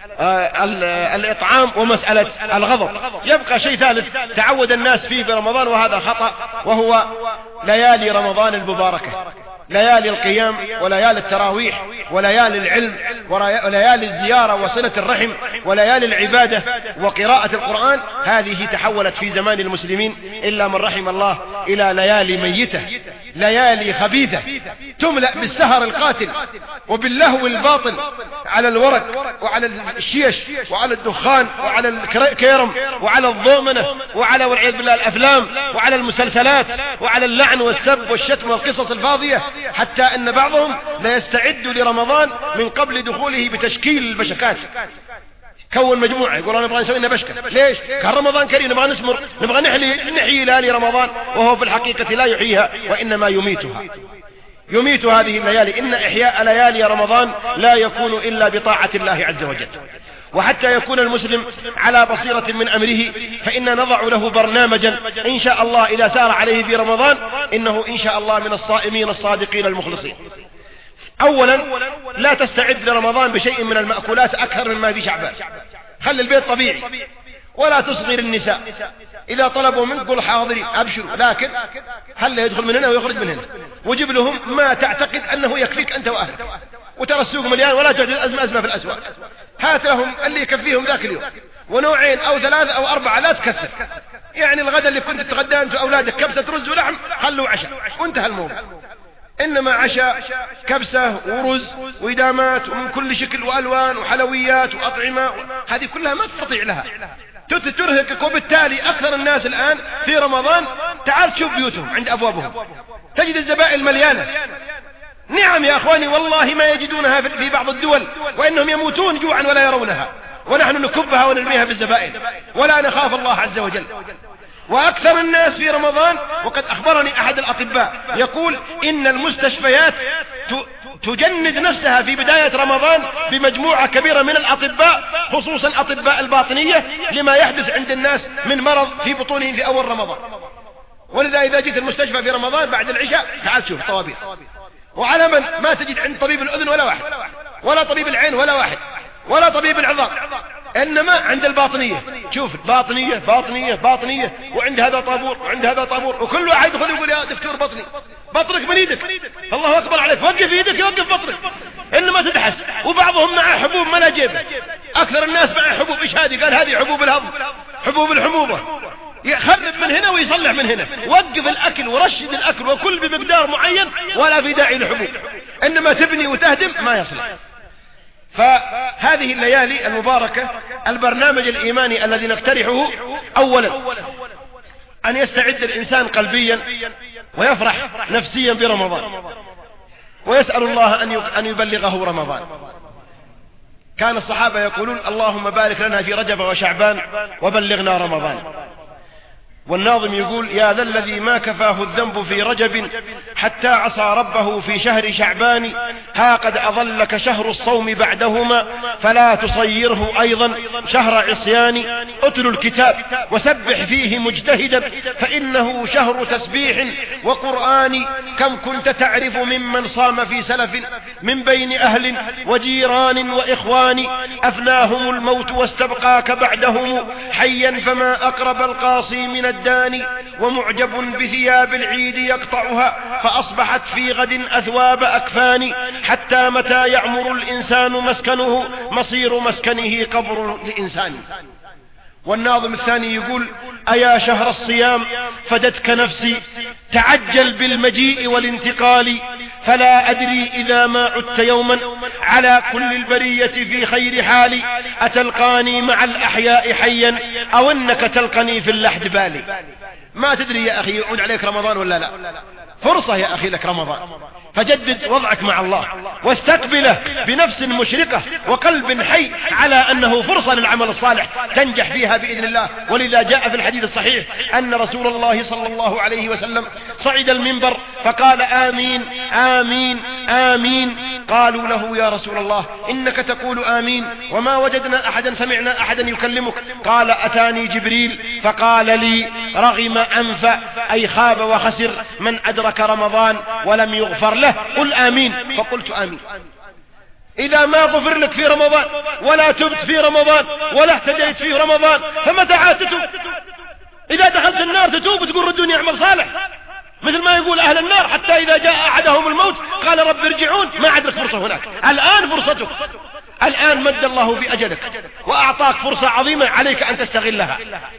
Speaker 3: الإطعام ومسألة الغضب. يبقى شيء ثالث تعود الناس فيه في رمضان وهذا خطأ، وهو ليالي رمضان المباركة، ليالي القيام وليالي التراويح وليالي العلم وليالي الزيارة وصلة الرحم وليالي العبادة وقراءة القرآن. هذه تحولت في زمان المسلمين إلا من رحم الله إلى ليالي ميتة، ليالي خبيثة تملأ بالسهر القاتل وباللهو الباطل على الورق وعلى الشيش وعلى الدخان وعلى الكيرم وعلى الضومنة وعلى والعياذ بالله الأفلام وعلى المسلسلات وعلى اللعن والسب والشتم والقصص الفاضية. حتى أن بعضهم لا يستعد لرمضان من قبل دخوله بتشكيل البشكات، كون مجموعة يقول أنا نبغى نسوي لنا بشكة. ليش؟ كان رمضان كريم نبغى نسمر، نبغى نحيي ليالي رمضان، وهو في الحقيقة لا يحييها وإنما يميتها، يميت هذه الليالي. إن إحياء ليالي رمضان لا يكون إلا بطاعة الله عز وجل. وحتى يكون المسلم على بصيرة من أمره فإن نضع له برنامجا إن شاء الله إذا سار عليه في رمضان إنه إن شاء الله من الصائمين الصادقين المخلصين. أولا لا تستعد لرمضان بشيء من المأكولات أكثر مما في شعبان، خلي البيت طبيعي، ولا تصغر النساء. إذا طلبوا منك قل حاضرين أبشروا، لكن هل يدخل من هنا ويخرج من هنا، وجب لهم ما تعتقد أنه يكفيك أنت وأهلك. وترى السوق مليان ولا تعجل أزمة في الأسواق، هات لهم اللي يكفيهم ذاك اليوم، ونوعين أو ثلاثة أو أربعة، لا تكثر. يعني الغداء اللي كنت تتغدى أنت وأولادك كبسة رز ولحم خلوا عشاء وانتهى الموضوع. إنما عشاء كبسة ورز وإدامات ومن كل شكل وألوان وحلويات وأطعمة، هذه كلها ما تستطيع لها، ترهقك. وبالتالي أكثر الناس الآن في رمضان تعال تشوف بيوتهم عند أبوابهم تجد الزبائن مليانة. نعم يا أخواني والله ما يجدونها في بعض الدول، وإنهم يموتون جوعا ولا يرونها، ونحن نكبها ونرميها في الزبائن ولا نخاف الله عز وجل. وأكثر الناس في رمضان، وقد أخبرني أحد الأطباء يقول إن المستشفيات تجند نفسها في بداية رمضان بمجموعة كبيرة من الأطباء، خصوصا أطباء الباطنية، لما يحدث عند الناس من مرض في بطونهم في أول رمضان. ولذا إذا جيت المستشفى في رمضان بعد العشاء تعال شوف طوابير، وعلى من ما تجد عند طبيب الأذن ولا واحد، ولا طبيب العين ولا واحد، ولا طبيب العظام، إنما عند الباطنية. شوف باطنية باطنية باطنية، وعند هذا طابور وعند هذا طابور، وكل واحد يدخل يقول يا دكتور بطني، بطنك من ايدك، الله أكبر عليك، وقف ايدك يوقف بطنك. إنما تدحس، وبعضهم معه حبوب ما لا جيبه. أكثر الناس معه حبوب. إيش هذه؟ قال هذه حبوب الهضم، حبوب الحموضة. يخرب من هنا ويصلح من هنا. وقف الأكل ورشد الأكل وكل بمقدار معين، ولا في داعي للحبوب. إنما تبني وتهدم ما يصلح. فهذه الليالي المباركة البرنامج الإيماني الذي نقترحه: أولا أن يستعد الإنسان قلبيا ويفرح نفسيا برمضان، ويسأل الله أن يبلغه رمضان. كان الصحابة يقولون: اللهم بارك لنا في رجب وشعبان وبلغنا رمضان. والناظم يقول: يا ذا الذي ما كفاه الذنب في رجب حتى عصى ربه في شهر شعبان، ها قد أظلك شهر الصوم بعدهما فلا تصيره أيضا شهر عصيان. اتل الكتاب وسبح فيه مجتهدا فإنه شهر تسبيح وقرآن. كم كنت تعرف ممن صام في سلف من بين أهل وجيران وإخوان، أفناهم الموت واستبقاك بعدهم حيا فما أقرب القاصي من الداني. ومعجب بثياب العيد يقطعها فأصبحت في غد أثواب أكفان، حتى متى يعمر الإنسان مسكنه مصير مسكنه قبر الإنسان. والناظم الثاني يقول: أيا شهر الصيام فدتك نفسي تعجل بالمجيء والانتقال، فلا أدري إذا ما عدت يوما على كل البرية في خير حالي، أتلقاني مع الأحياء حيا أو أنك تلقني في اللحد بالي. ما تدري يا أخي يعود عليك رمضان ولا لا. فرصة يا أخي لك رمضان، فجدد وضعك مع الله واستقبله بنفس مشرقة وقلب حي على أنه فرصة للعمل الصالح تنجح فيها بإذن الله. ولذا جاء في الحديث الصحيح أن رسول الله صلى الله عليه وسلم صعد المنبر فقال: آمين آمين آمين. قالوا له: يا رسول الله إنك تقول آمين وما وجدنا أحدا سمعنا أحدا يكلمك. قال: أتاني جبريل فقال لي: رغم أنف، أي خاب وخسر من أدرك رمضان ولم يغفر له، قل آمين. فقلت آمين. إذا ما غفر لك في رمضان ولا تبت في رمضان ولا اهتديت في رمضان فمتى عاد تتوب؟ إذا دخلت النار تتوب وتقول ردوني أعمل صالح، مثل ما يقول أهل النار: حتى إذا جاء أحدهم الموت قال رب ارجعون. ما عاد لك فرصة هناك. الآن فرصتك، الآن مد الله في أجلك وأعطاك فرصة عظيمة عليك أن تستغلها.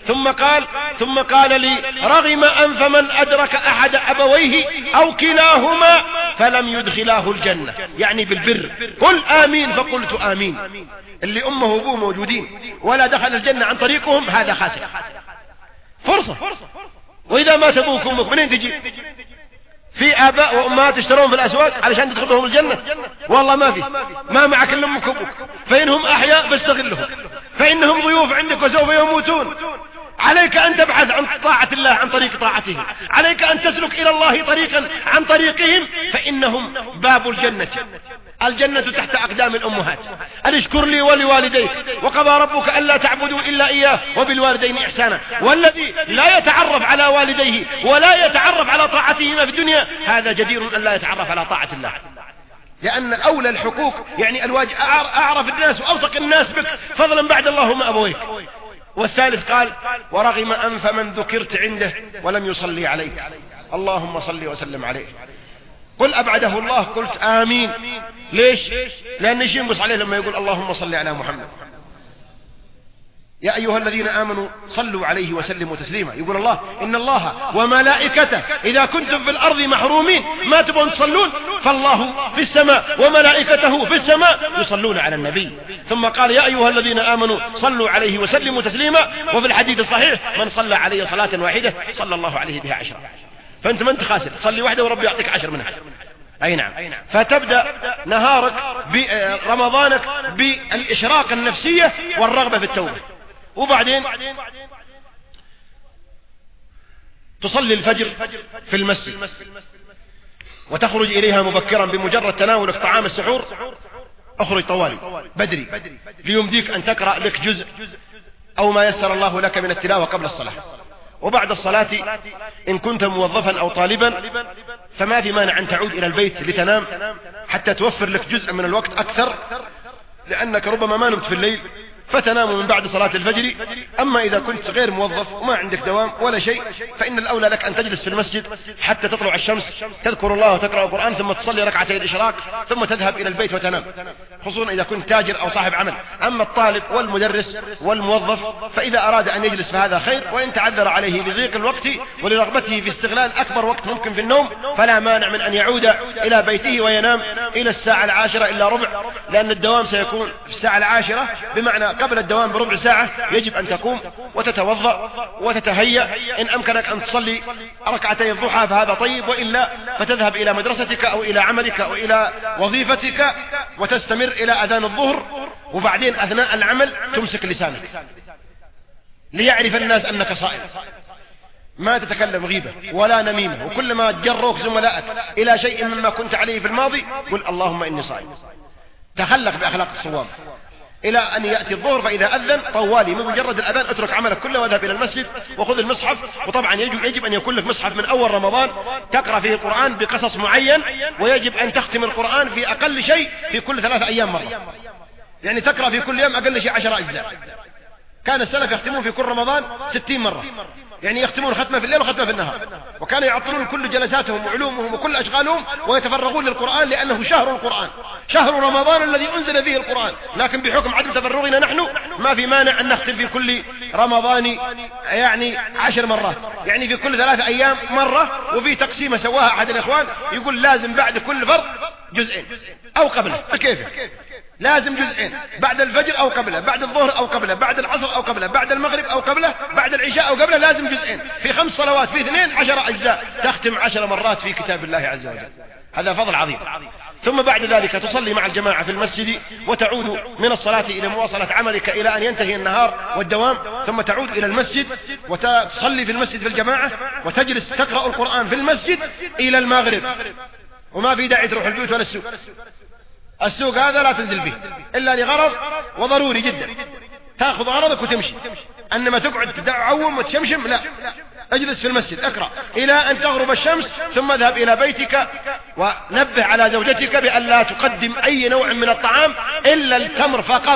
Speaker 3: ثم قال لي: رغم أنف من أدرك أحد أبويه أو كلاهما فلم يدخلاه الجنة، يعني بالبر. قل آمين. فقلت آمين. اللي أمه وأبوه موجودين ولا دخل الجنة عن طريقهم هذا خاسر. فرصة. وإذا مات أبوك وأمك منين تجي؟ في آباء وأمهات يشترون في الأسواق علشان تدخلهم الجنة؟ والله ما في. ما معك إلا أمك وأبوك، فإنهم أحياء فاستغلهم، فإنهم ضيوف عندك وسوف يموتون. عليك أن تبحث عن طاعة الله عن طريق طاعتهم، عليك أن تسلك إلى الله طريقا عن طريقهم، فإنهم باب الجنة. الجنة تحت أقدام الأمهات. أن اشكر لي ولوالديك وقضى ربك ألا تعبدوا إلا إياه وبالوالدين إحسانا. والذي لا يتعرف على والديه ولا يتعرف على طاعتهما في الدنيا هذا جدير أن لا يتعرف على طاعة الله، لأن أولى الحقوق يعني الواجب أعرف الناس وألصق الناس بك فضلا بعد اللهم أبويك. والثالث قال: ورغم أنف من ذكرت عنده ولم يصلي عليك، اللهم صل وسلم عليه. قل أبعده الله. قلت آمين. ليش؟ لأن ايش ينقص عليه لما يقول اللهم صل على محمد؟ يا أيها الذين آمنوا صلوا عليه وسلموا تسليما. يقول الله: إن الله وملائكته إذا كنتم في الأرض محرومين ما تبون تصلون فالله في السماء وملائكته في السماء يصلون على النبي. ثم قال: يا أيها الذين آمنوا صلوا عليه وسلموا تسليما. وفي الحديث الصحيح: من صلى عليه صلاة واحدة صلى الله عليه بها 10. فأنت ما أنت خاسر، صلي واحدة وربي يعطيك 10 منها. أي نعم. فتبدأ نهارك برمضانك بالإشراق النفسية والرغبة في التوبة. وبعدين تصلي الفجر في المسجد وتخرج إليها مبكرا بمجرد تناولك طعام السحور. اخرج طوالي بدري ليمديك أن تقرأ لك جزء أو ما يسر الله لك من التلاوة قبل الصلاة. وبعد الصلاة إن كنت موظفا أو طالبا فما في مانع أن تعود إلى البيت لتنام حتى توفر لك جزء من الوقت أكثر، لأنك ربما ما نمت في الليل فتنام من بعد صلاة الفجر. أما إذا كنت غير موظف وما عندك دوام ولا شيء فإن الأولى لك أن تجلس في المسجد حتى تطلع الشمس، تذكر الله وتقرأ القرآن، ثم تصلي ركعتي الإشراق، ثم تذهب إلى البيت وتنام، خصوصا إذا كنت تاجر أو صاحب عمل. أما الطالب والمدرس والموظف فإذا أراد أن يجلس فهذا خير، وإن تعذر عليه لضيق الوقت ولرغبته في استغلال أكبر وقت ممكن في النوم فلا مانع من أن يعود إلى بيته وينام إلى الساعة 10 إلا ربع، لأن الدوام سيكون في الساعة 10، بمعنى قبل الدوام بربع ساعة يجب أن تقوم وتتوضأ وتتهيأ. إن أمكنك أن تصلي ركعتي الضحى فهذا طيب، وإلا فتذهب إلى مدرستك أو إلى عملك أو إلى وظيفتك وتستمر إلى أذان الظهر، وبعدين أثناء العمل تمسك لسانك ليعرف الناس أنك صائم، ما تتكلم غيبة ولا نميمة، وكلما جروك زملائك إلى شيء مما كنت عليه في الماضي قل اللهم إني صائم. تخلق بأخلاق الصوام إلى أن يأتي الظهر، فإذا أذن طوالي بمجرد الأذان اترك عملك كله واذهب إلى المسجد وخذ المصحف. وطبعا يجب أن يكون لك مصحف من أول رمضان تقرأ فيه القرآن بقصص معين، ويجب أن تختم القرآن في أقل شيء في كل 3 أيام مرة، يعني تقرأ في كل يوم أقل شيء 10 أجزاء. كان السلف يختمون في كل رمضان 60 مرة، يعني يختمون ختمة في الليل وختمة في النهار، وكانوا يعطلون كل جلساتهم وعلومهم وكل أشغالهم ويتفرغون للقرآن، لأنه شهر القرآن، شهر رمضان الذي أنزل فيه القرآن. لكن بحكم عدم تفرغنا نحن ما في مانع أن نختم في كل رمضان يعني 10 مرات، يعني في كل 3 أيام مرة. وفي تقسيمة سواها أحد الإخوان يقول لازم بعد كل فرض جزئين أو قبله، بكيفه لازم جزئين، بعد الفجر أو قبله، بعد الظهر أو قبله، بعد العصر أو قبله، بعد المغرب أو قبله، بعد العشاء أو قبله، لازم جزئين في 5 صلوات في 2 10 أجزاء، تختم 10 مرات في كتاب الله عز وجل. هذا فضل عظيم. ثم بعد ذلك تصلي مع الجماعة في المسجد، وتعود من الصلاة إلى مواصلة عملك إلى أن ينتهي النهار والدوام، ثم تعود إلى المسجد وتصلي في المسجد في الجماعة، وتجلس تقرأ القرآن في المسجد إلى المغرب. وما في داعي تروح البيوت ولا السوق، السوق هذا لا تنزل فيه إلا لغرض وضروري جدا، تأخذ غرضك وتمشي. أنما تقعد تعوم وتشمشم لا، اجلس في المسجد اقرأ إلى أن تغرب الشمس، ثم اذهب إلى بيتك ونبه على زوجتك بأن لا تقدم أي نوع من الطعام إلا التمر فقط،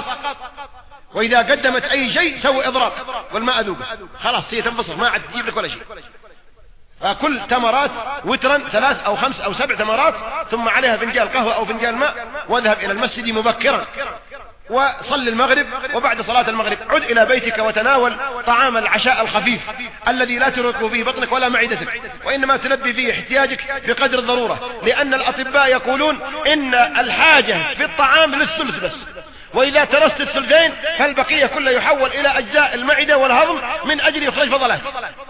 Speaker 3: وإذا قدمت أي شيء سوي إضراب والماء أذوبه، خلاص هي تنبسط ما عاد تجيب لك ولا شيء. فكل تمرات وترا 3 أو 5 أو 7 تمرات، ثم عليها فنجان قهوة أو فنجان ماء، واذهب إلى المسجد مبكرا وصل المغرب. وبعد صلاة المغرب عد إلى بيتك وتناول طعام العشاء الخفيف الذي لا ترك فيه بطنك ولا معدتك، وإنما تلبي فيه احتياجك بقدر الضرورة، لأن الأطباء يقولون إن الحاجة في الطعام للثلث بس، وإذا ترست الثلثين فالبقية كله يحول إلى أجزاء المعدة والهضم من أجل يخرج فضلات.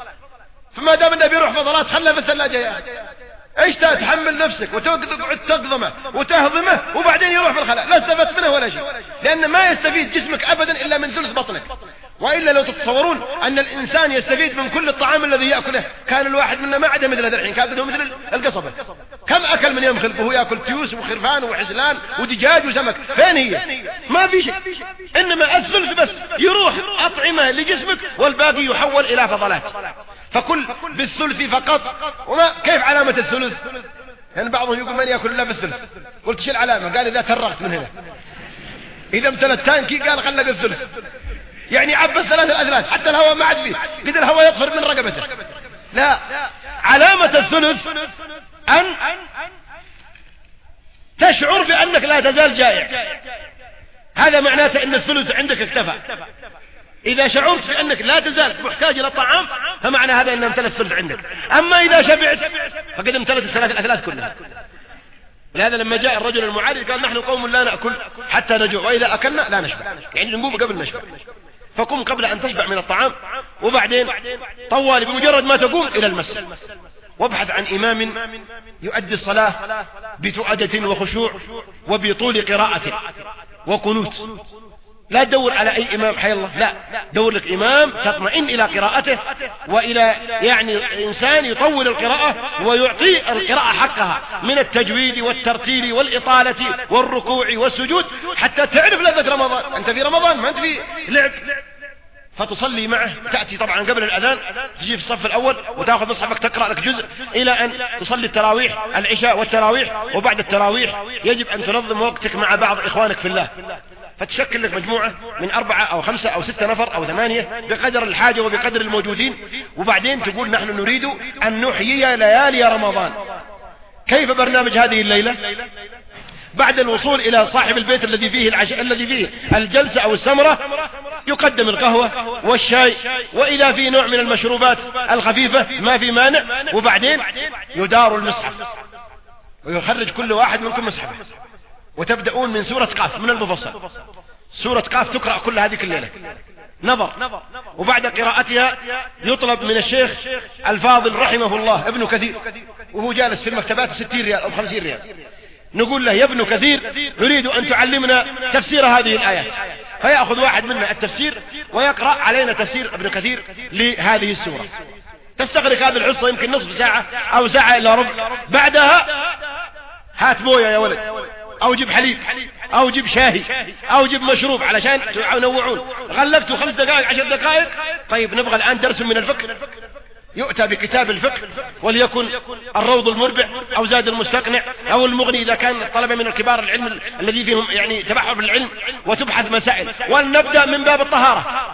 Speaker 3: فما دام النبي يروح فضلات خلها في الثلاجة يا أخي، ايش تحمل نفسك وتقعد تقضمه وتهضمه وبعدين يروح في الخلاء، لا استفدت منه ولا شيء، لأن ما يستفيد جسمك أبدا إلا من ثلث بطنك. وإلا لو تتصورون أن الإنسان يستفيد من كل الطعام الذي يأكله، كان الواحد منا ما عدا مثل هذا الحين، كان مثل القصبة، كم أكل من يوم خلقه، يأكل تيوس وخرفان وحسلان ودجاج وسمك، فين هي؟ ما في شيء، إنما الثلث بس يروح أطعمة لجسمك والباقي يحول إلى فضلات. فكل بالثلث فقط. وما كيف علامة الثلث؟ يعني بعضهم يقول من يأكل إلا بالثلث، قلت شو العلامة؟ قال إذا ترغت من هنا، إذا امتلت تانكي قال خلى بالثلث، يعني عبس 3 الأثلاث حتى الهواء ما عاد فيه، قد الهواء يطفر من رقبته. لا، علامة الثلث أن تشعر بأنك لا تزال جائع، هذا معناته أن الثلث عندك اكتفى. إذا شعرت بأنك لا تزال محتاج إلى الطعام فمعنى هذا أن امتلت الثلث عندك. أما إذا شبعت فقد امتلت 3 الأثلاث كلها. لهذا لما جاء الرجل المعارض قال نحن قوم لا نأكل حتى نجوع، وإذا أكلنا لا نشبع، يعني نقوم قبل نشبع. فقم قبل أن تشبع من الطعام، وبعدين طوالي بمجرد ما تقوم إلى المسجد، وابحث عن إمام يؤدي الصلاة بتؤدة وخشوع وبطول قراءة وقنوت. لا تدور على أي إمام حي الله، لا، دور لك إمام تطمئن إلى قراءته وإلى يعني إنسان يطول القراءة ويعطي القراءة حقها من التجويد والترتيل والإطالة والركوع والسجود، حتى تعرف لذة رمضان. أنت في رمضان ما أنت في لعب. فتصلي معه، تأتي طبعا قبل الأذان، تجي في الصف الأول وتأخذ مصحفك تقرأ لك جزء إلى أن تصلي التراويح، العشاء والتراويح. وبعد التراويح يجب أن تنظم وقتك مع بعض إخوانك في الله، فتشكل لك مجموعة من 4 أو 5 أو 6 نفر أو 8 بقدر الحاجة وبقدر الموجودين، وبعدين تقول نحن نريد أن نحيي ليالي رمضان. كيف برنامج هذه الليلة؟ بعد الوصول إلى صاحب البيت الذي فيه الجلسة أو السمرة، يقدم القهوة والشاي، وإذا في نوع من المشروبات الخفيفة ما في مانع، وبعدين يدار المصحف ويخرج كل واحد منكم مصحفه، وتبدأون من سورة قاف من المفصل. سورة قاف تقرأ كل هذه الليلة نظر، وبعد قراءتها يطلب من الشيخ الفاضل رحمه الله ابن كثير، وهو جالس في المكتبات ب60 ريال أو ب50 ريال، نقول له يا ابن كثير نريد أن تعلمنا تفسير هذه الآيات، فيأخذ واحد منا التفسير ويقرأ علينا تفسير ابن كثير لهذه السورة. تستغرق هذه الحصة يمكن نصف ساعة أو ساعة إلا ربع. بعدها هات موية يا ولد، أو جيب حليب، أو جيب شاهي، أو جيب مشروب علشان تنوعون. غلبتوا 5 دقائق 10 دقائق، طيب نبغى الآن درس من الفقه. يؤتى بكتاب الفقه، وليكن الروض المربع أو زاد المستقنع أو المغني إذا كان الطلبة من الكبار العلم الذي فيهم يعني تبحر في العلم، وتبحث مسائل. ولنبدأ من باب الطهارة،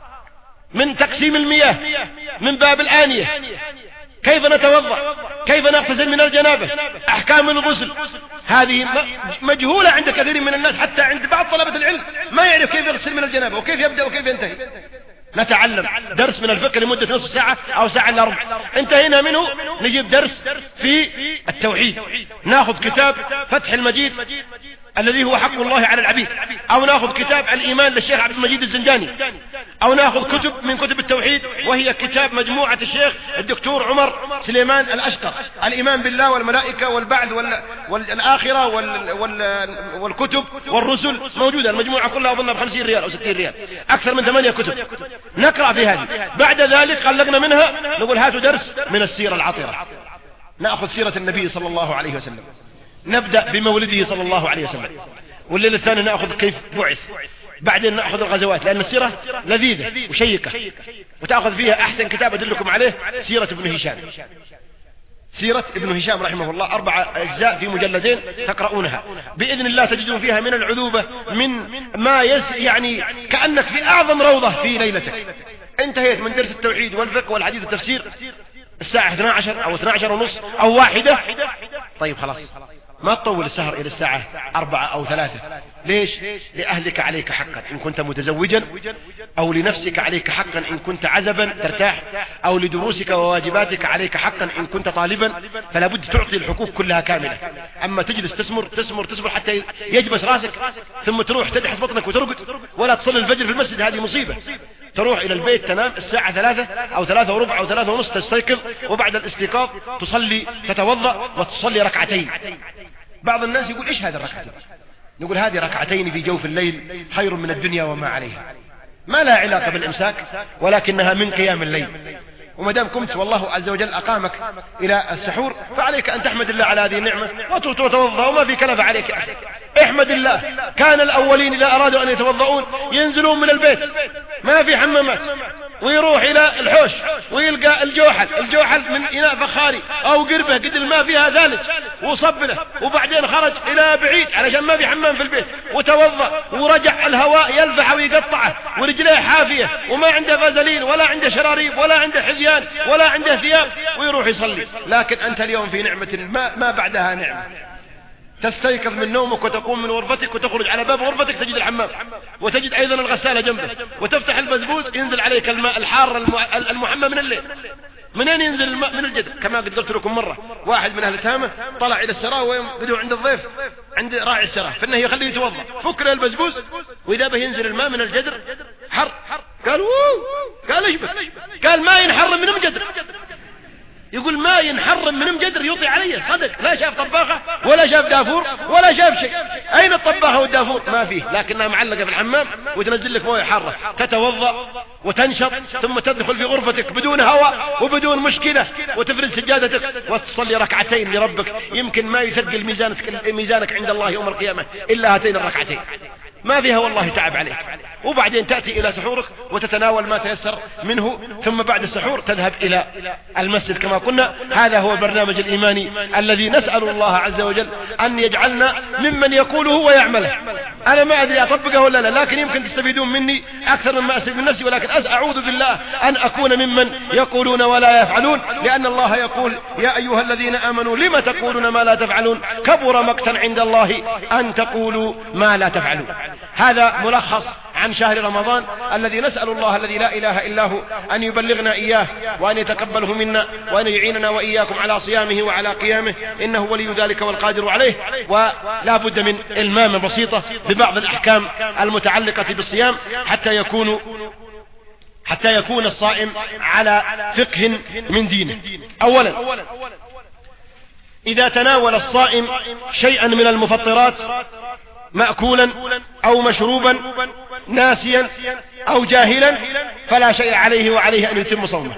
Speaker 3: من تقسيم المياه، من باب الآنية، كيف نتوضأ، كيف نغتسل من الجنابة، أحكام الغسل. هذه مجهولة عند كثير من الناس، حتى عند بعض طلبة العلم ما يعرف كيف يغسل من الجنابة وكيف يبدأ وكيف ينتهي. نتعلم درس من الفقه لمدة نصف ساعة أو ساعة إلا ربع. انتهينا منه نجيب درس في التوحيد، ناخذ كتاب فتح المجيد الذي هو حق الله على العبيد، أو ناخذ كتاب الإيمان للشيخ عبد المجيد الزنداني، أو ناخذ كتب من كتب التوحيد، وهي كتاب مجموعة الشيخ الدكتور عمر سليمان الأشقر، الإيمان بالله والملائكة والبعث والآخرة والكتب والرسل، موجودة المجموعة كلها أظنها ب50 ريال أو 60 ريال، أكثر من 8 كتب نقرأ في هذه. بعد ذلك قلقنا منها نقول هاتوا درس من السيرة العطرة، نأخذ سيرة النبي صلى الله عليه وسلم، نبدأ بمولده صلى الله عليه وسلم، والليل الثاني نأخذ كيف بعث، بعدين نأخذ الغزوات، لأن السيرة لذيذة وشيقة، وتأخذ فيها أحسن كتاب أدلكم عليه سيرة ابن هشام. سيرة ابن هشام رحمه الله 4 أجزاء في مجلدين تقرؤونها بإذن الله، تجدون فيها من العذوبة، من ما يعني كأنك في أعظم روضة في ليلتك. انتهيت من درس التوحيد والفقه والحديث والتفسير الساعة 12 أو 12:30 أو 1. طيب خلاص ما تطول السهر إلى الساعة 4 أو 3. ليش؟ لأهلك عليك حقا إن كنت متزوجا، أو لنفسك عليك حقا إن كنت عزبا ترتاح، أو لدروسك وواجباتك عليك حقا إن كنت طالبا، فلا بد تعطي الحقوق كلها كاملة. أما تجلس تسمر حتى يجبس راسك، ثم تروح تدحس بطنك وترقد، ولا تصلي الفجر في المسجد، هذه مصيبة. تروح إلى البيت تنام الساعة 3 أو 3:15 أو 3:30، تستيقظ، وبعد الاستيقاظ تصلي، تتوضأ وتصلي ركعتين. بعض الناس يقول إيش هذا الركعتين؟ نقول هذه ركعتين في جوف الليل خير من الدنيا وما عليها، ما لها علاقة بالإمساك، ولكنها من قيام الليل. ومدام كنت والله عز وجل أقامك إلى السحور، فعليك أن تحمد الله على هذه النعمة وتتوضأ، وما في كلفة عليك. احمد الله. كان الأولين إذا أرادوا أن يتوضؤون ينزلون من البيت، ما في حمامات، ويروح إلى الحوش ويلقى الجوحل من إناء فخاري أو قربة قد الماء فيها ثالج، وصب له، وبعدين خرج إلى بعيد علشان ما في حمام في البيت، وتوضأ، ورجع الهواء يلفح ويقطعه، ورجليه حافية، وما عنده فازلين ولا عنده شراريب ولا عنده حذيان ولا عنده ثياب، ويروح يصلي. لكن أنت اليوم في نعمة ما بعدها نعمة. تستيقظ من نومك وتقوم من غرفتك وتخرج على باب غرفتك تجد الحمام، وتجد أيضا الغسالة جنبه، وتفتح البزبوس ينزل عليك الماء الحار المحمى من الليل. منين ينزل الماء؟ من الجدر. كما قد قلت لكم مرة، واحد من أهل تامة طلع إلى السراء وبدو عند الضيف عند راعي السراء، فإنه يخليه يتوضأ، فك له البزبوس، وإذا به ينزل الماء من الجدر حر. قال قال ايش بك؟ قال ما ينحرم من الجدر. يقول ما ينحرم من مجدر يطي علي. صدق، لا شاف طباخة ولا شاف دافور ولا شاف شيء. أين الطباخة والدافور؟ ما فيه، لكنها معلقة في الحمام وتنزل لك مويه حارة، تتوضأ وتنشط، ثم تدخل في غرفتك بدون هواء وبدون مشكلة، وتفرد سجادتك وتصلي ركعتين لربك. يمكن ما يثقل ميزانك عند الله يوم القيامة إلا هاتين الركعتين، ما فيها والله تعب عليك. وبعدين تأتي إلى سحورك وتتناول ما تيسر منه، ثم بعد السحور تذهب إلى المسجد كما قلنا. هذا هو البرنامج الإيماني الذي نسأل الله عز وجل أن يجعلنا ممن يقوله ويعمله. أنا ما أدري أطبقه ولا لا، لكن يمكن تستفيدون مني أكثر مما أستفيد من نفسي، ولكن أعوذ بالله أن أكون ممن يقولون ولا يفعلون، لأن الله يقول يا أيها الذين آمنوا لم تقولون ما لا تفعلون كبر مقتا عند الله أن تقولوا ما لا تفعلون. هذا ملخص عن شهر رمضان الذي نسأل الله الذي لا إله إلا هو أن يبلغنا إياه وأن يتقبله منا وأن يعيننا وإياكم على صيامه وعلى قيامه، إنه ولي ذلك والقادر عليه. ولا بد من إلمام بسيطة ببعض الأحكام المتعلقة بالصيام حتى يكون الصائم على فقه من دينه. أولا، إذا تناول الصائم شيئا من المفطرات مأكولا أو مشروبا ناسيا أو جاهلا فلا شيء عليه وعليه أن يتم صومه.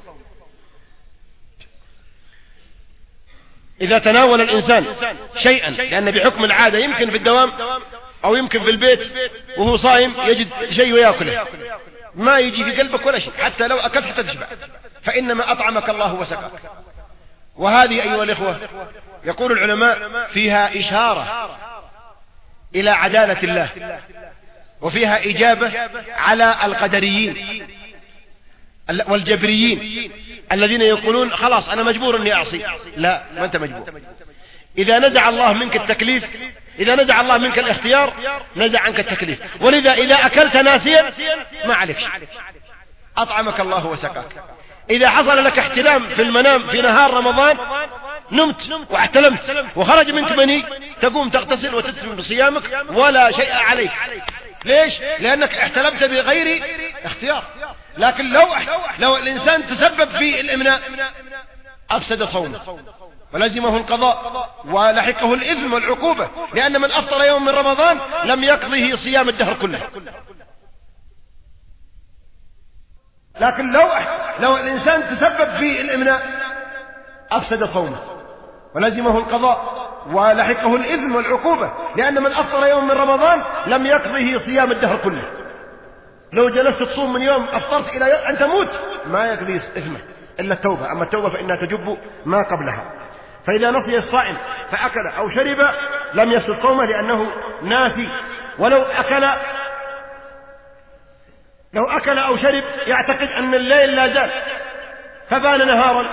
Speaker 3: إذا تناول الإنسان شيئا، لأن بحكم العادة يمكن في الدوام أو يمكن في البيت وهو صائم يجد شيء ويأكله، ما يجي في قلبك ولا شيء، حتى لو أكلت حتى تشبع، فإنما أطعمك الله وسقاك. وهذه أيها الإخوة يقول العلماء فيها إشارة إلى عدالة الله، وفيها إجابة على القدريين والجبريين الذين يقولون خلاص أنا مجبور أني أعصي. لا، ما أنت مجبور. إذا نزع الله منك التكليف، إذا نزع الله منك الاختيار نزع عنك التكليف. ولذا إذا أكلت ناسيا ما عليك شيء، أطعمك الله وسقاك. إذا حصل لك احتلام في المنام في نهار رمضان، نمت واحتلمت وخرج منك مني، تقوم تغتسل وتتم بصيامك ولا شيء عليك. ليش؟ لأنك احتلمت بغير اختيار. لكن لو الإنسان تسبب في الإمناء أفسد صومه ولزمه القضاء ولحقه الإثم والعقوبة، لأن من أفطر يوم من رمضان لم يقضه صيام الدهر كله. لكن لو الإنسان تسبب في الإمناء أفسد صومه ولزمه القضاء ولحقه الإثم والعقوبة، لأن من أفطر يوم من رمضان لم يقضه صيام الدهر كله. لو جلست تصوم من يوم أفطرت إلى يوم أن تموت ما يقضي إثمه إلا التوبة، أما التوبة فإنها تجب ما قبلها. فإذا نسي الصائم فأكل أو شرب لم يفسد صومه لأنه ناسي. ولو أكل أو شرب يعتقد أن الليل لا زال فبان نهارا،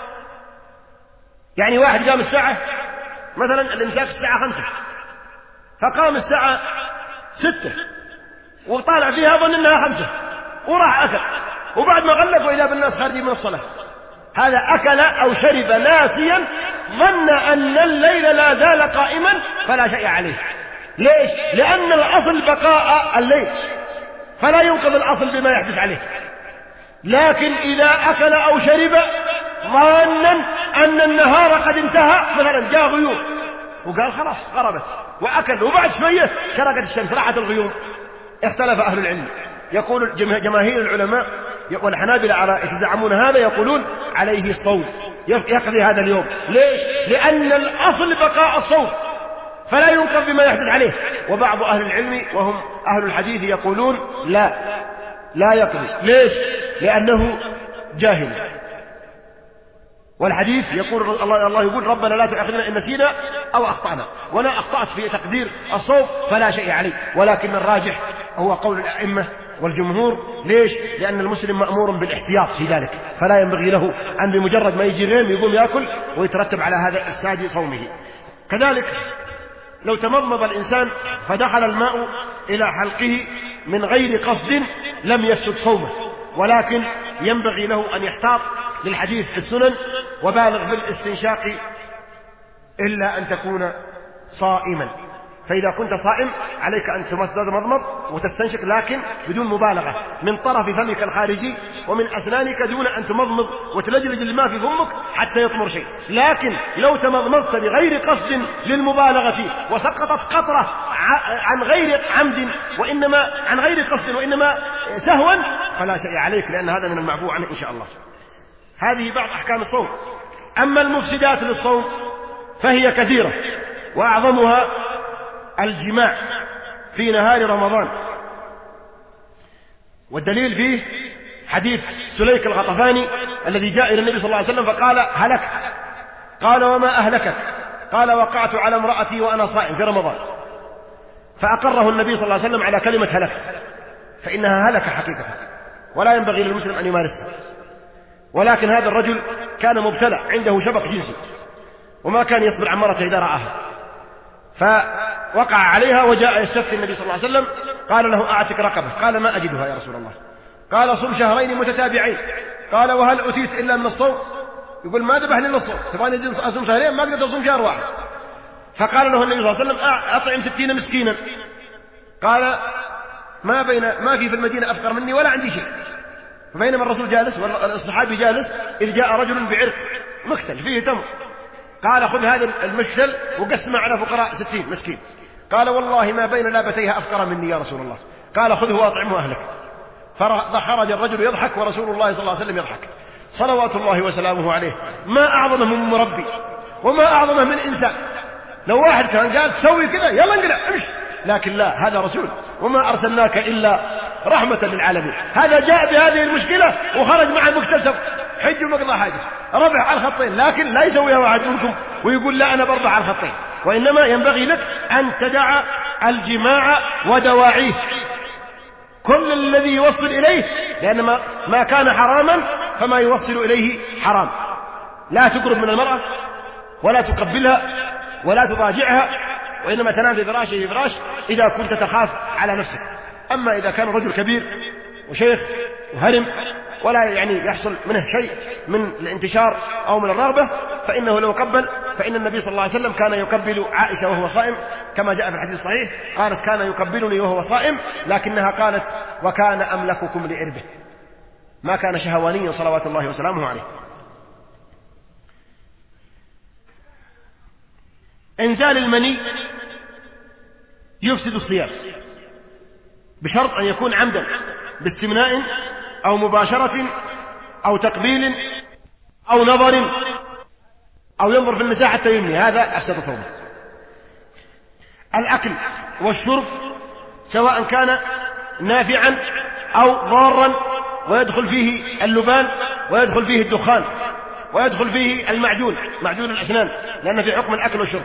Speaker 3: يعني واحد قام الساعة مثلا الإمساك الساعة 5 فقام الساعة 6 وطالع فيها ظن أنها 5 وراح أكل، وبعد ما غلق وإذا بالناس خارجين من الصلاة، هذا أكل أو شرب ناسيا ظن أن الليل لا زال قائما فلا شيء عليه. ليش؟ لأن الأصل بقاء الليل فلا ينقض الأصل بما يحدث عليه. لكن إذا أكل أو شرب ظانا أن النهار قد انتهى، مثلا جاء غيوم وقال خلاص غربت وأكل، وبعد شوية شرقت الشمس راحت الغيوم، اختلف أهل العلم. يقول جماهير العلماء والحنابلة على يتزعمون هذا، يقولون عليه الصوم يقضي هذا اليوم. ليش؟ لأن الأصل بقاء الصوم فلا ينقض بما يحدث عليه. وبعض أهل العلم وهم أهل الحديث يقولون لا يقضي. ليش؟ لأنه جاهل. والحديث يقول الله يقول ربنا لا تؤاخذنا إن نسينا أو أخطأنا، ولا أخطأت في تقدير الصوم فلا شيء عليه. ولكن الراجح هو قول الأئمة والجمهور. ليش؟ لأن المسلم مأمور بالاحتياط في ذلك، فلا ينبغي له أن بمجرد ما يجي غيم يقوم يأكل ويترتب على هذا إفساد صومه. كذلك لو تمضمض الإنسان فدخل الماء إلى حلقه من غير قصد لم يفسد صومه، ولكن ينبغي له أن يحتاط للحديث في السنن وبالغ في الاستنشاق إلا أن تكون صائما. فإذا كنت صائم عليك أن تمضمض وتستنشق، لكن بدون مبالغة، من طرف فمك الخارجي ومن أسنانك دون أن تمضمض وتلجلج الماء في فمك حتى يطمر شيء. لكن لو تمضمضت بغير قصد للمبالغة وسقطت قطرة عن غير عمد وإنما عن غير قصد وإنما سهوا فلا شيء عليك، لأن هذا من المعفو عنه إن شاء الله. هذه بعض أحكام الصوم. أما المفسدات للصوم فهي كثيرة، وأعظمها الجماع في نهار رمضان، والدليل فيه حديث سليك الغطفاني الذي جاء إلى النبي صلى الله عليه وسلم فقال هلكت. قال وما أهلكت؟ قال وقعت على امرأتي وأنا صائم في رمضان. فأقره النبي صلى الله عليه وسلم على كلمة هلك، فإنها هلك حقيقة ولا ينبغي للمسلم أن يمارسها. ولكن هذا الرجل كان مبتلى، عنده شبق جنسي وما كان يصبر عن مرته إذا رآها، فوقع عليها وجاء يستفتي النبي صلى الله عليه وسلم، قال له أعتق رقبة، قال ما أجدها يا رسول الله، قال صم شهرين متتابعين، قال وهل أتيت إلا من الصوم؟ يقول ما ذبحني إلا الصوم، تبغاني أصوم شهرين ما أقدر أصوم شهر واحد. فقال له النبي صلى الله عليه وسلم أطعم 60 مسكينا، قال ما في المدينة أفقر مني ولا عندي شيء. فبينما الرسول جالس والصحابي جالس إذ جاء رجل بعرق مكتل فيه تمر، قال خذ هذا المشتل وقسمه على فقراء 60 مسكين، قال والله ما بين لابتيها أفقر مني يا رسول الله، قال خذه وأطعمه أهلك. فخرج الرجل يضحك ورسول الله صلى الله عليه وسلم يضحك صلوات الله وسلامه عليه. ما أعظمه من مربي وما أعظمه من إنسان. لو واحد كان قال تسوي كذا يلا انقلع امشي، لكن لا، هذا رسول وما أرسلناك إلا رحمة للعالمين. هذا جاء بهذه المشكلة وخرج مع مكتسب حج ومقضى حاجة، ربح على الخطين، لكن لا يسويها واحد منكم ويقول لا أنا بربح على الخطين. وإنما ينبغي لك أن تدع الجماع ودواعيه، كل الذي يوصل إليه، لأن ما كان حراما فما يوصل إليه حرام. لا تقرب من المرأة ولا تقبلها ولا تضاجعها، وإنما تنام في فراش إذا كنت تخاف على نفسك. أما إذا كان رجل كبير وشيخ وهرم ولا يحصل منه شيء من الانتشار أو من الرغبة، فإنه لو قبل، فإن النبي صلى الله عليه وسلم كان يقبل عائشة وهو صائم كما جاء في الحديث الصحيح، قالت كان يقبلني وهو صائم، لكنها قالت وكان أملككم لإربه، ما كان شهوانيا صلوات الله وسلامه عليه. إنزال المني يفسد الصيام بشرط أن يكون عمدا باستمناء أو مباشرة أو تقبيل أو نظر أو ينظر في النساء حتى يمني، هذا أفسد صومه. الأكل والشرب سواء كان نافعا أو ضارا، ويدخل فيه اللبان ويدخل فيه الدخان ويدخل فيه معجون الأسنان، لأن في حكم الأكل والشرب.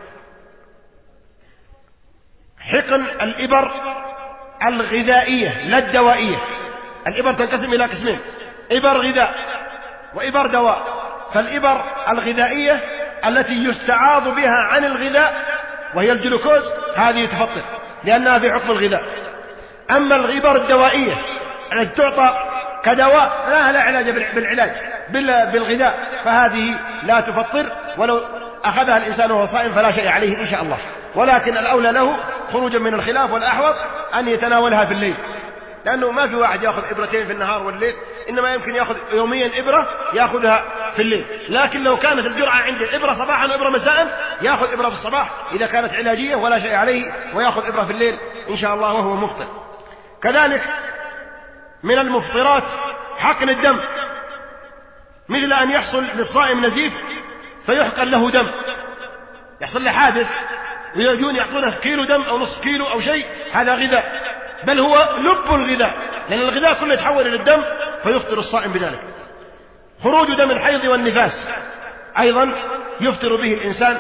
Speaker 3: حقن الإبر الغذائية لا الدوائية. الإبر تنقسم إلى قسمين، إبر غذاء وإبر دواء. فالإبر الغذائية التي يستعاض بها عن الغذاء وهي الجلوكوز، هذه تفطر لأنها في حكم الغذاء. أما الإبر الدوائية التي تعطى كدواء لا علاج بالغذاء، فهذه لا تفطر، ولو أخذها الإنسان وهو صائم فلا شيء عليه إن شاء الله. ولكن الأولى له خروجا من الخلاف والأحوط أن يتناولها في الليل، لأنه ما في واحد يأخذ إبرتين في النهار والليل، إنما يمكن يأخذ يوميا إبرة يأخذها في الليل. لكن لو كانت الجرعة عنده إبرة صباحا وإبرة مساء يأخذ إبرة في الصباح إذا كانت علاجية ولا شيء عليه، ويأخذ إبرة في الليل إن شاء الله وهو مفطر. كذلك من المفطرات حقن الدم، مثل أن يحصل للصائم نزيف فيحقن له دم، يحصل له حادث ويجون يعطونه كيلو دم أو نصف كيلو أو شيء، هذا غذاء، بل هو لب الغذاء، لأن الغذاء كله يتحول إلى الدم فيفطر الصائم بذلك. خروج دم الحيض والنفاس أيضا يفطر به الإنسان،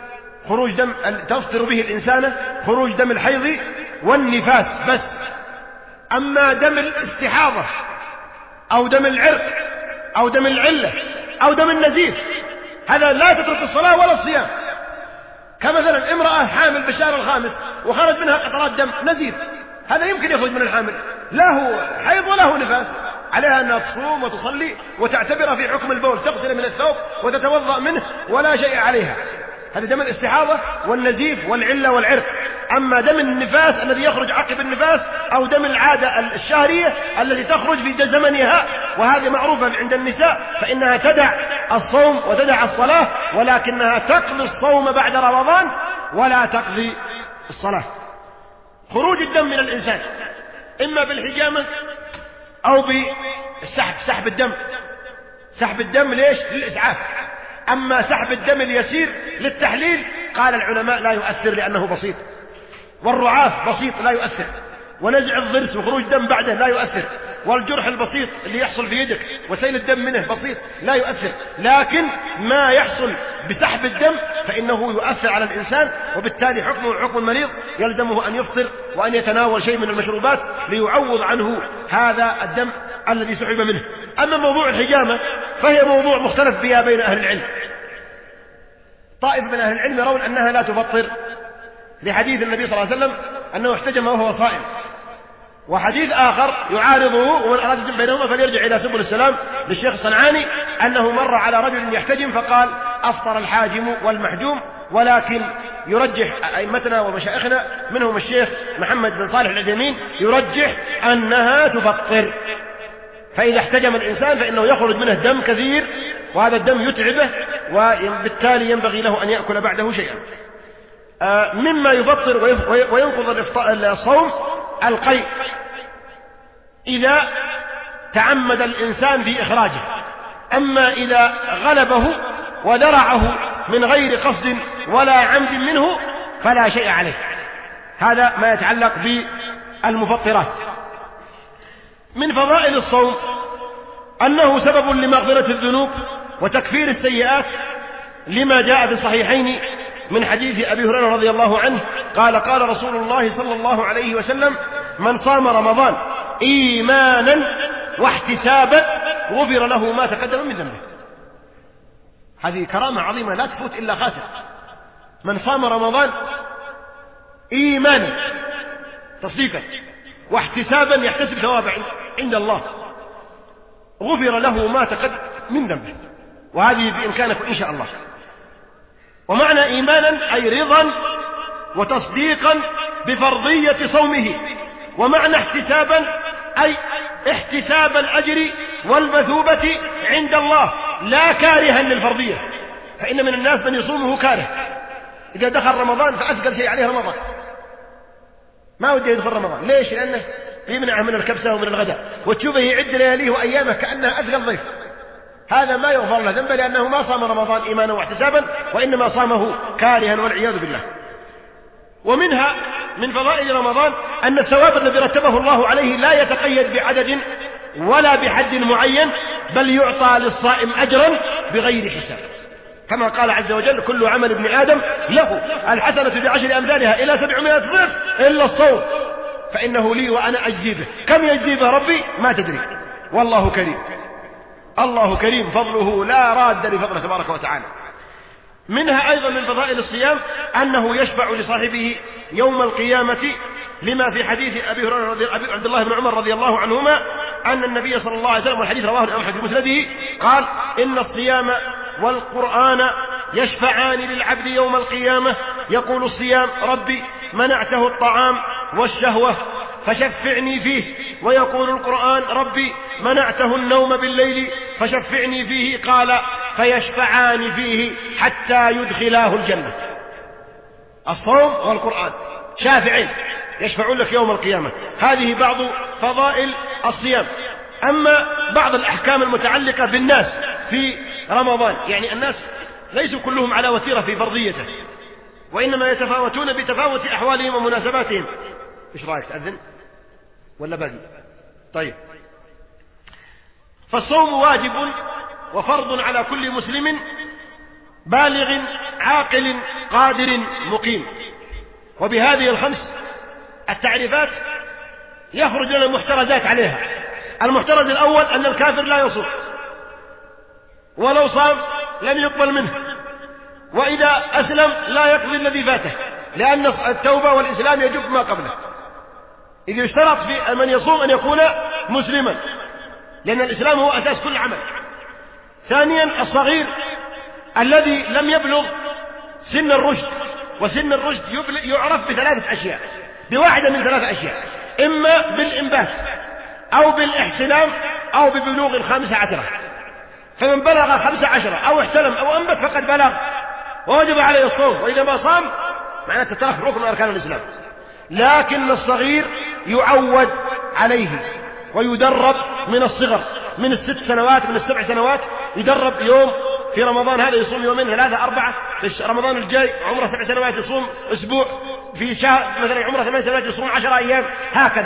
Speaker 3: تفطر به الإنسان خروج دم الحيض والنفاس بس. أما دم الاستحاضة أو دم العرق أو دم العلة أو دم النزيف، هذا لا تترك الصلاة ولا الصيام. كمثلا امرأة حامل بالشهر الخامس وخرج منها قطرات دم نزيف، هذا يمكن يخرج من الحامل، له حيض وله نفاس، عليها أنها تصوم وتصلي وتعتبر في حكم البول، تغسل من الثوب وتتوضأ منه ولا شيء عليها. هذا دم الاستحاضة والنزيف والعلة والعرق. أما دم النفاس الذي يخرج عقب النفاس أو دم العادة الشهرية التي تخرج في زمنها، وهذه معروفة عند النساء، فإنها تدع الصوم وتدع الصلاة، ولكنها تقضي الصوم بعد رمضان ولا تقضي الصلاة. خروج الدم من الإنسان إما بالحجامة أو بسحب الدم. سحب الدم ليش؟ للإسعاف. أما سحب الدم اليسير للتحليل قال العلماء لا يؤثر لأنه بسيط، والرعاف بسيط لا يؤثر، ونزع الضرس وخروج دم بعده لا يؤثر. والجرح البسيط اللي يحصل في يدك وسيل الدم منه بسيط لا يؤثر، لكن ما يحصل بسحب الدم فإنه يؤثر على الإنسان، وبالتالي حكمه حكم المريض، يلزمه أن يفطر وأن يتناول شيء من المشروبات ليعوض عنه هذا الدم الذي سحب منه. أما موضوع الحجامة فهي موضوع مختلف فيها بين أهل العلم. طائفة من أهل العلم يرون أنها لا تفطر لحديث النبي صلى الله عليه وسلم أنه احتجم وهو صائم، وحديث آخر يعارضه ومن أراد الجمع بينهما فليرجع إلى سبل السلام للشيخ الصنعاني أنه مر على رجل يحتجم فقال أفطر الحاجم والمحجوم، ولكن يرجح أئمتنا ومشايخنا منهم الشيخ محمد بن صالح العثيمين يرجح أنها تفطر. فإذا احتجم الإنسان فإنه يخرج منه دم كثير وهذا الدم يتعبه، وبالتالي ينبغي له أن يأكل بعده شيئا. مما يفطر وينقض الصوم القيء إذا تعمد الإنسان في إخراجه، أما إذا غلبه ودرعه من غير قصد ولا عمد منه فلا شيء عليه. هذا ما يتعلق بالمفطرات. من فضائل الصوم أنه سبب لمغفرة الذنوب وتكفير السيئات، لما جاء في الصحيحين من حديث أبي هريرة رضي الله عنه قال قال رسول الله صلى الله عليه وسلم من صام رمضان إيمانا واحتسابا غفر له ما تقدم من ذنبه. هذه كرامة عظيمة لا تفوت إلا خاسر. من صام رمضان إيمانا تصديقا واحتسابا يحتسب ثواب عند الله غفر له ما تقدم من ذنبه، وهذه بإمكانكم إن شاء الله. ومعنى إيمانا أي رضا وتصديقا بفرضية صومه، ومعنى احتسابا أي احتساب الأجر والمثوبة عند الله لا كارها للفرضية، فإن من الناس من يصومه كاره، إذا دخل رمضان فأثقل شيء عليه رمضان، ما ودي يدخل رمضان. ليش؟ لأنه يمنعه من الكبسة ومن الغداء، وتشوفه يعد لياليه وأيامه كأنها أثقل ضيف. هذا ما يغفر له ذنبه لأنه ما صام رمضان إيمانا واحتسابا، وإنما صامه كارها والعياذ بالله. ومنها من فضائل رمضان أن الثواب الذي رتبه الله عليه لا يتقيد بعدد ولا بحد معين، بل يعطى للصائم أجرا بغير حساب، كما قال عز وجل كل عمل ابن آدم له الحسنة ب10 أمثالها إلى 700 ضعف إلا الصوم فإنه لي وأنا أجزي به. كم يجزي به ربي ما تدري، والله كريم، الله كريم فضله لا راد لفضله تبارك وتعالى. منها أيضا من فضائل الصيام أنه يشفع لصاحبه يوم القيامة، لما في حديث أبي هريرة عبد الله بن عمر رضي الله عنهما أن النبي صلى الله عليه وسلم، والحديث رواه الإمام أحمد في مسنده، قال إن الصيام والقرآن يشفعان للعبد يوم القيامة، يقول الصيام ربي منعته الطعام والشهوة فشفعني فيه، ويقول القرآن ربي منعته النوم بالليل فشفعني فيه، قال فيشفعان فيه حتى يدخلاه الجنة. الصوم والقرآن شافعين يشفعون لك يوم القيامة. هذه بعض فضائل الصيام. أما بعض الأحكام المتعلقة بالناس في رمضان، يعني الناس ليسوا كلهم على وتيرة في فرضيته، وإنما يتفاوتون بتفاوت أحوالهم ومناسباتهم. إيش رأيك، تأذن ولا باقي؟ طيب. فالصوم واجب وفرض على كل مسلم بالغ عاقل قادر مقيم. وبهذه الخمس التعريفات يخرج لنا المحترزات عليها. المحترز الأول أن الكافر لا يصوم، ولو صام لم يقبل منه، وإذا أسلم لا يقضي الذي فاته، لأن التوبة والإسلام يجب ما قبله. إذ يشترط في من يصوم أن يكون مسلما، لأن الإسلام هو أساس كل عمل. ثانيا الصغير الذي لم يبلغ سن الرشد، وسن الرشد يعرف بثلاثة أشياء، بواحدة من 3 أشياء، إما بالإنبات أو بالاحتلام أو ببلوغ 15. فمن بلغ 15 أو احتلم أو أنبت فقد بلغ ووجب عليه الصوم، وإذا ما صام معناته ترك ركن من أركان الإسلام. لكن الصغير يعود عليه ويدرب من الصغر، من 6 سنوات، من 7 سنوات، يدرب يوم في رمضان هذا يصوم يومين 3 4، في رمضان الجاي عمره 7 سنوات يصوم أسبوع، في شهر مثلا عمره 8 سنوات يصوم 10 أيام، هكذا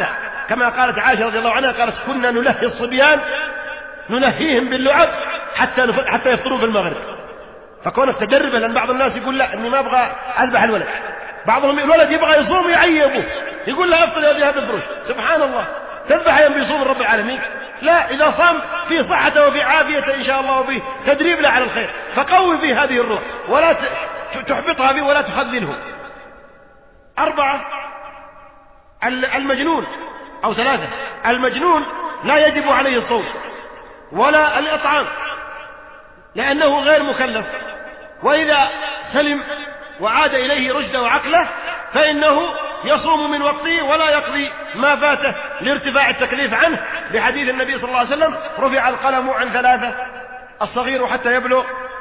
Speaker 3: كما قالت عائشة رضي الله عنها قالت كنا نلهي الصبيان نلهيهم باللعب حتى يفطروا في المغرب. فكونك تجربه، لأن بعض الناس يقول لا إني ما أبغى أذبح الولد، بعضهم الولد يبغى يصوم يعيبه يقول لا أفطر يا ذي هذا الفروش. سبحان الله، تذبح يوم بيصوم رب العالمين؟ لا، إذا صام في صحته وفي عافيته إن شاء الله وفي تدريب له على الخير، فقوي في هذه الروح ولا تحبطها به ولا تخذله. 4 المجنون أو 3 المجنون لا يجب عليه الصوم ولا الإطعام لأنه غير مكلف، وإذا سلم وعاد إليه رشده وعقله فإنه يصوم من وقته ولا يقضي ما فاته لارتفاع التكليف عنه، لحديث النبي صلى الله عليه وسلم رفع القلم عن 3: الصغير حتى يبلغ،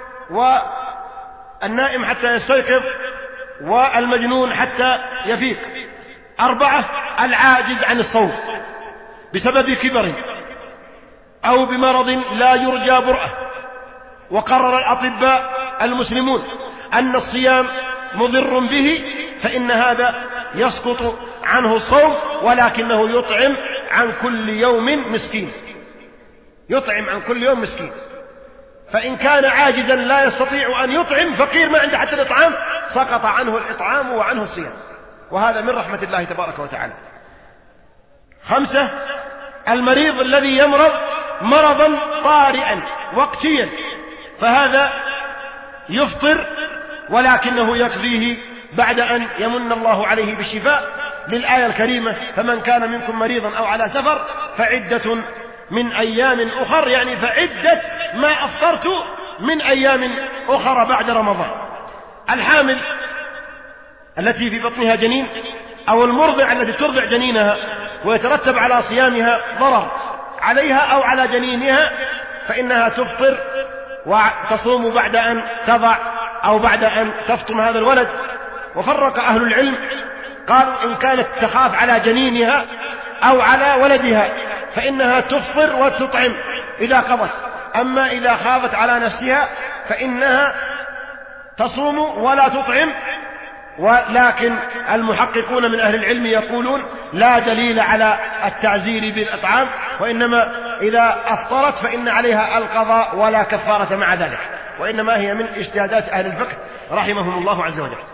Speaker 3: والنائم حتى يستيقظ، والمجنون حتى يفيق. 4 العاجز عن الصوم بسبب كبر أو بمرض لا يرجى برأه. وقرر الأطباء المسلمون أن الصيام مضر به، فإن هذا يسقط عنه الصوم، ولكنه يطعم عن كل يوم مسكين، يطعم عن كل يوم مسكين. فإن كان عاجزا لا يستطيع أن يطعم، فقير ما عنده حتى الإطعام، سقط عنه الإطعام وعنه الصيام، وهذا من رحمة الله تبارك وتعالى. 5 المريض الذي يمرض مرضا طارئا وقتيا، فهذا يفطر ولكنه يقضيه بعد أن يمن الله عليه بالشفاء، للآية الكريمة: فمن كان منكم مريضا أو على سفر فعدة من أيام أخر، يعني فعدة ما أفطرت من أيام أخرى بعد رمضان. الحامل التي في بطنها جنين أو المرضع التي ترضع جنينها ويترتب على صيامها ضرر عليها أو على جنينها، فإنها تفطر وتصوم بعد أن تضع أو بعد أن تفطم هذا الولد. وفرق أهل العلم، قالوا إن كانت تخاف على جنينها أو على ولدها فإنها تفطر وتطعم إذا قضت، أما إذا خافت على نفسها فإنها تصوم ولا تطعم. ولكن المحققون من أهل العلم يقولون لا دليل على التعزير بالإطعام، وإنما إذا أفطرت فإن عليها القضاء ولا كفارة مع ذلك، وإنما هي من اجتهادات أهل الفقه رحمهم الله عز وجل.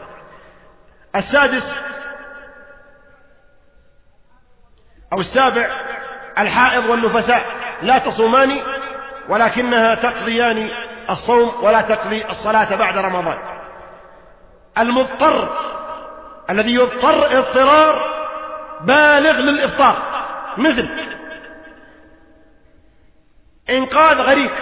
Speaker 3: 7 الحائض والنفساء لا تصومان، ولكنها تقضيان الصوم ولا تقضي الصلاة بعد رمضان. المضطر الذي يضطر اضطرار بالغ للإفطار، مثل إنقاذ غريق،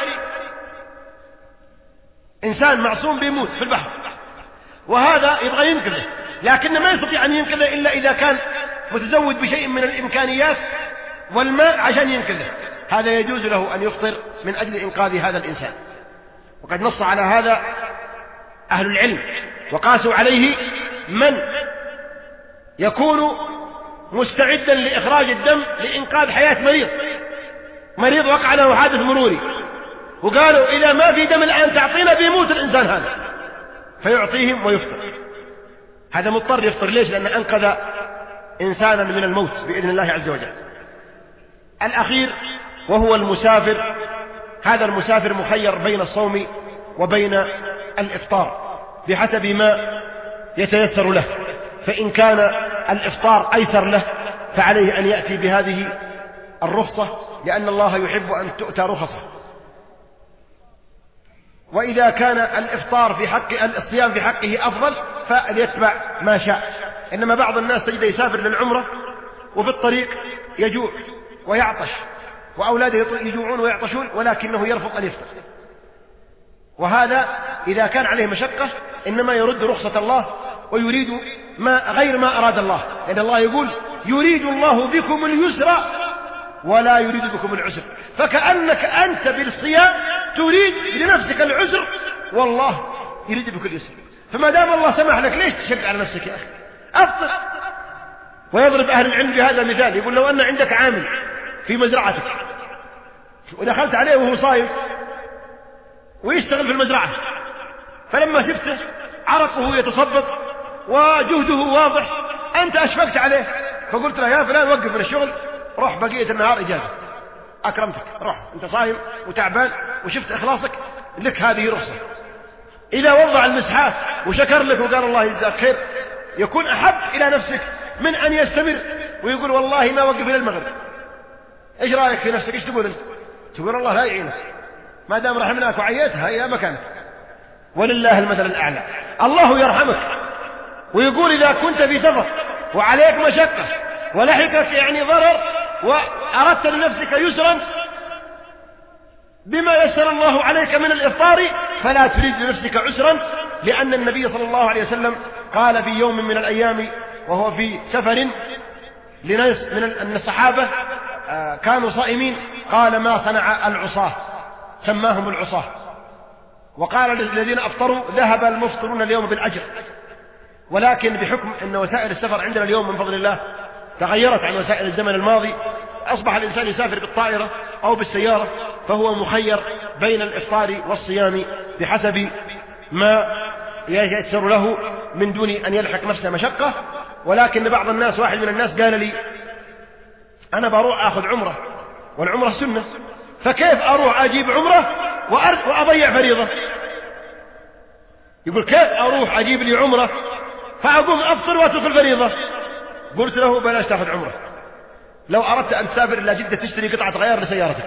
Speaker 3: إنسان معصوم بيموت في البحر وهذا يبغى ينقذه، لكن ما يستطيع أن ينقذه إلا إذا كان متزود بشيء من الإمكانيات والماء عشان ينقذه، هذا يجوز له أن يفطر من أجل إنقاذ هذا الإنسان. وقد نص على هذا أهل العلم وقاسوا عليه من يكون مستعدا لإخراج الدم لإنقاذ حياة مريض وقع له حادث مروري، وقالوا إذا ما في دم الآن تعطينا بيموت الإنسان هذا، فيعطيهم ويفطر. هذا مضطر يفطر، ليش؟ لأنه أنقذ إنسانا من الموت بإذن الله عز وجل. الأخير وهو المسافر، هذا المسافر مخير بين الصوم وبين الإفطار بحسب ما يتيسر له، فإن كان الإفطار أيسر له فعليه أن يأتي بهذه الرخصة، لأن الله يحب أن تؤتى رخصه. وإذا كان الإفطار في حق الصيام في حقه أفضل فليتبع ما شاء. إنما بعض الناس تجد يسافر للعمرة وفي الطريق يجوع ويعطش وأولاده يجوعون ويعطشون، ولكنه يرفض أن يفطر، وهذا إذا كان عليه مشقة إنما يرد رخصة الله ويريد غير ما أراد الله، لأن الله يقول يريد الله بكم اليسر ولا يريد بكم العسر، فكأنك أنت بالصيام تريد لنفسك العسر والله يريد بك اليسر، فما دام الله سمح لك ليش تشق على نفسك يا أخي؟ أفطر. ويضرب أهل العلم بهذا مثال، يقول لو أن عندك عامل في مزرعتك ودخلت عليه وهو صايم ويشتغل في المزرعة، فلما شفته عرقه يتصبب وجهده واضح أنت أشفقت عليه فقلت له يا فلان وقف من الشغل روح بقية النهار إجازة، أكرمتك، روح أنت صايم وتعبان وشفت إخلاصك لك هذه رخصة. إذا وضع المسحات وشكر لك وقال الله يجزاك خير يكون أحب إلى نفسك من أن يستمر ويقول والله ما وقف إلى المغرب. إيش رأيك في نفسك؟ إيش تقول أنت؟ تقول الله لا يعينك، ما دام رحمناك وعيتها إلى مكانك. ولله المثل الأعلى. الله يرحمك ويقول إذا كنت في سفر وعليك مشقة ولحقك يعني ضرر وأردت لنفسك يسرا بما يسر الله عليك من الإفطار فلا تريد لنفسك عسرا، لأن النبي صلى الله عليه وسلم قال في يوم من الأيام وهو في سفر لناس من الصحابة كانوا صائمين، قال ما صنع العصاة، سماهم العصاة، وقال للذين أفطروا ذهب المفطرون اليوم بالأجر، ولكن بحكم أن وسائل السفر عندنا اليوم من فضل الله تغيرت عن وسائل الزمن الماضي، أصبح الإنسان يسافر بالطائرة أو بالسيارة فهو مخير بين الإفطار والصيام بحسب ما ييسر له من دون أن يلحق نفسه مشقة. ولكن بعض الناس، واحد من الناس قال لي أنا بروح أخذ عمرة والعمرة سنة، فكيف أروح أجيب عمرة وأضيع فريضة؟ يقول كيف أروح أجيب لي عمرة فأقوم أفطر وأترك الفريضة؟ قلت له بلاش تأخذ عمرة، لو أردت أن تسافر إلى جدة تشتري قطعة غيار لسيارتك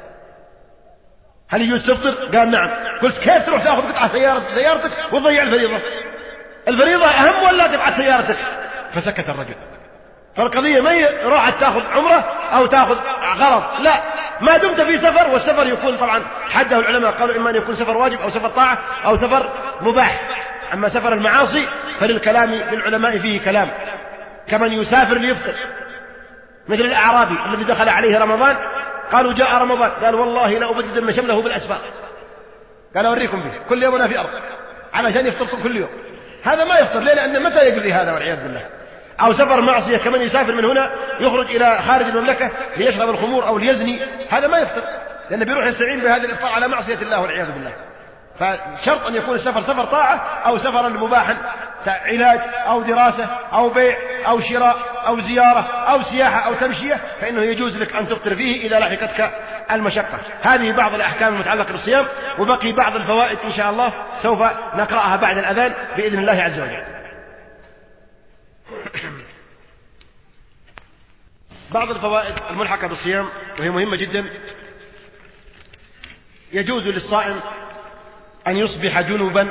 Speaker 3: هل يجوز تفطر؟ قال نعم. قلت كيف تروح تأخذ قطعة سيارتك وتضيع الفريضة؟ الفريضة أهم ولا قطعة سيارتك؟ فسكت الرجل. فالقضية ما راحت تأخذ عمرة أو تأخذ غرض، لا، ما دمت في سفر، والسفر يكون طبعا حده العلماء قالوا إما أن يكون سفر واجب أو سفر طاعة أو سفر مباح. أما سفر المعاصي فللكلام للعلماء فيه كلام، كمن يسافر ليفطر، مثل الأعرابي الذي دخل عليه رمضان قالوا جاء رمضان قال والله لا أبددن شمله بالأسفار، قال أوريكم به كل يوم أنا في أرض علشان يفطر كل يوم. هذا ما يفطر ليه؟ لأن متى يقضي هذا والعياذ بالله. أو سفر معصية كمن يسافر من هنا يخرج إلى خارج المملكة ليشرب الخمور أو ليزني، هذا ما يفطر لأنه بيروح يستعين بهذا الإفطار على معصية الله والعياذ بالله. فشرط أن يكون السفر سفر طاعة أو سفرا مباحا، علاج أو دراسة أو بيع أو شراء أو زيارة أو سياحة أو تمشية، فإنه يجوز لك أن تفطر فيه إذا لحقتك المشقة. هذه بعض الأحكام المتعلقة بالصيام، وبقي بعض الفوائد إن شاء الله سوف نقرأها بعد الأذان بإذن الله عز وجل. بعض الفوائد الملحقة بالصيام وهي مهمة جدا: يجوز للصائم أن يصبح جنبا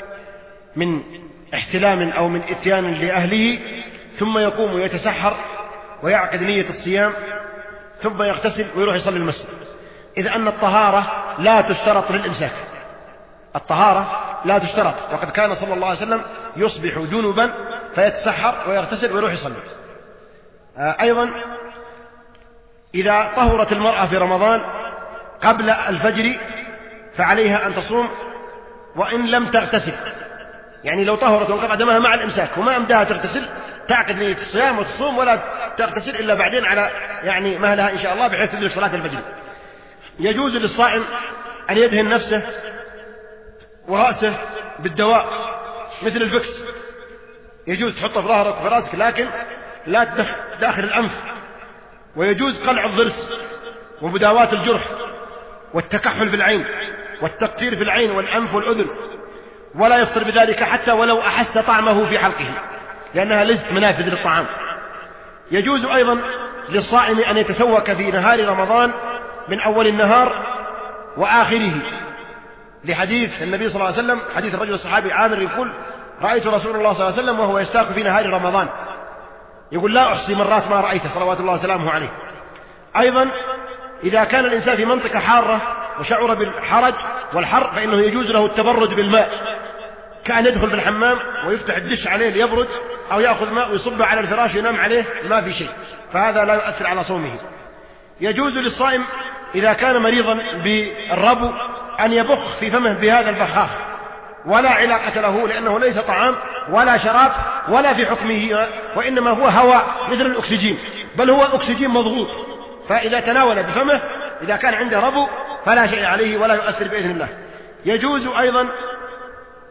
Speaker 3: من احتلام أو من إتيان لأهله، ثم يقوم ويتسحر ويعقد نية الصيام، ثم يغتسل ويروح يصلي المسجد، إذ أن الطهارة لا تشترط للإمساك. الطهارة لا تشترط، وقد كان صلى الله عليه وسلم يصبح جنبا فيتسحر ويغتسل ويروح يصلي. أيضا إذا طهرت المرأة في رمضان قبل الفجر فعليها أن تصوم وإن لم تغتسل، يعني لو طهرت وانقطع دمها مع الإمساك وما أمدها تغتسل تعقد نية الصيام وتصوم ولا تغتسل إلا بعدين على يعني مهلها إن شاء الله بحيث تدرك صلاة الفجر. يجوز للصائم أن يدهن نفسه ورأسه بالدواء مثل الفكس، يجوز تحطه في ظهرك وفي رأسك لكن لا داخل الأنف. ويجوز قلع الضرس ومداواة الجرح والتكحل في العين والتقطير في العين والأنف والأذن، ولا يفطر بذلك حتى ولو أحس طعمه في حلقه لأنها ليست منافذ للطعام. يجوز أيضا للصائم أن يتسوك في نهار رمضان من أول النهار وآخره، لحديث النبي صلى الله عليه وسلم، حديث الرجل الصحابي عامر يقول: رأيت رسول الله صلى الله عليه وسلم وهو يستاك في نهار رمضان، يقول لا أحصي مرات ما رأيته صلوات الله وسلامه عليه. أيضا إذا كان الإنسان في منطقة حارة وشعر بالحرج والحر فإنه يجوز له التبرد بالماء، كأن يدخل في الحمام ويفتح الدش عليه ليبرد، أو يأخذ ماء ويصبه على الفراش وينام عليه ما في شيء، فهذا لا يؤثر على صومه. يجوز للصائم إذا كان مريضا بالربو أن يبخ في فمه بهذا البخاخ، ولا علاقة له لأنه ليس طعام ولا شراب ولا في حكمه، وإنما هو هواء مثل الأكسجين، بل هو أكسجين مضغوط، فإذا تناول بفمه إذا كان عنده ربو فلا شيء عليه ولا يؤثر بإذن الله. يجوز أيضا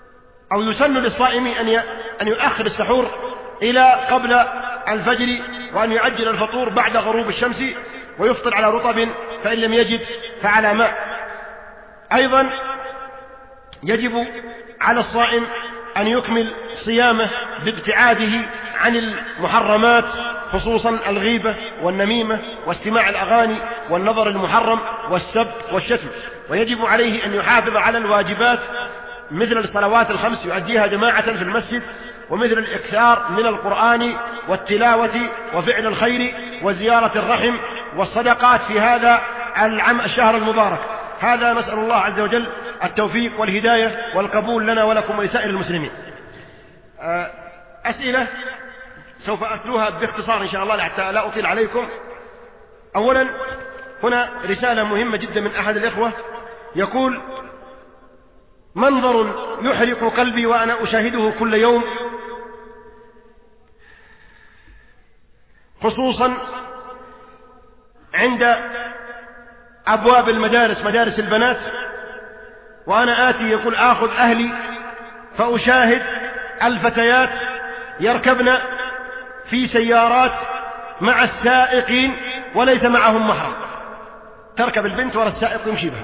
Speaker 3: أو يسن للصائم أن يؤخر السحور إلى قبل الفجر وأن يعجل الفطور بعد غروب الشمس ويفطر على رطب، فإن لم يجد فعلى ماء. أيضا يجب على الصائم أن يكمل صيامه بابتعاده عن المحرمات، خصوصا الغيبة والنميمة واستماع الأغاني والنظر المحرم والسب والشتم. ويجب عليه أن يحافظ على الواجبات مثل الصلوات الخمس يؤديها جماعة في المسجد، ومثل الإكثار من القرآن والتلاوة وفعل الخير وزيارة الرحم والصدقات في هذا الشهر المبارك. هذا نسأل الله عز وجل التوفيق والهداية والقبول لنا ولكم ولسائر المسلمين. أسئلة سوف أتلوها باختصار إن شاء الله حتى لا أطيل عليكم. أولا هنا رسالة مهمة جدا من أحد الإخوة يقول: منظر يحرق قلبي وأنا أشاهده كل يوم، خصوصا عند أبواب المدارس، مدارس البنات، وأنا آتي يقول آخذ أهلي فأشاهد الفتيات يركبن في سيارات مع السائقين وليس معهم محرم، تركب البنت وراء السائق يمشي بها.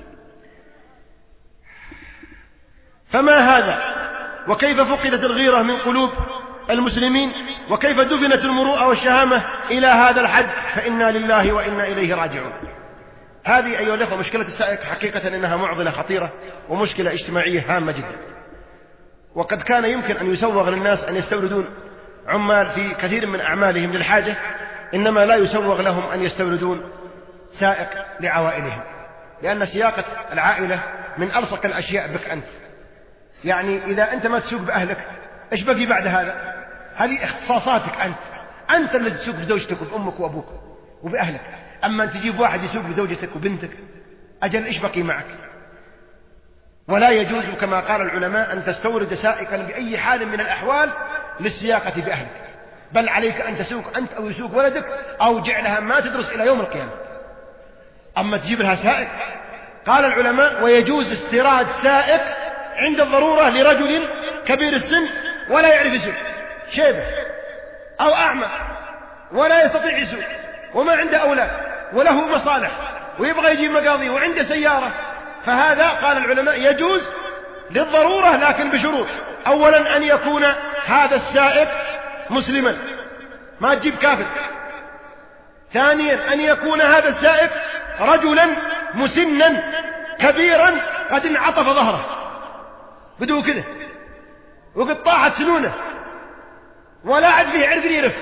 Speaker 3: فما هذا؟ وكيف فقدت الغيرة من قلوب المسلمين؟ وكيف دفنت المروءة والشهامة إلى هذا الحد؟ فإنا لله وإنا إليه راجعون. هذه أيها الأخوة مشكلة السائق حقيقة إنها معضلة خطيرة ومشكلة اجتماعية هامة جدا. وقد كان يمكن أن يسوغ للناس أن يستوردون عمال في كثير من أعمالهم للحاجة، إنما لا يسوغ لهم أن يستوردون سائق لعوائلهم، لأن سياقة العائلة من ألصق الأشياء بك أنت. يعني إذا أنت ما تسوق بأهلك إيش بقي بعد هذا؟ هذه اختصاصاتك أنت اللي تسوق بزوجتك وبأمك وأبوك وبأهلك. أما أن تجيب واحد يسوق بزوجتك وبنتك، أجل إيش بقي معك؟ ولا يجوز كما قال العلماء أن تستورد سائقا بأي حال من الأحوال للسياقة بأهلك، بل عليك أن تسوق أنت أو يسوق ولدك أو جعلها ما تدرس إلى يوم القيامة. أما تجيب لها سائق، قال العلماء: ويجوز استيراد سائق عند الضرورة لرجل كبير السن ولا يعرف يسوق، شيبة أو أعمى ولا يستطيع يسوق وما عنده أولاد وله مصالح ويبغى يجيب مقاضي وعنده سيارة، فهذا قال العلماء يجوز للضرورة، لكن بشروط: أولا أن يكون هذا السائق مسلما، ما تجيب كافر. ثانيا أن يكون هذا السائق رجلا مسنا كبيرا قد انعطف ظهره بدو كده وقد طاحت سنونه ولا عد فيه عرق يرف،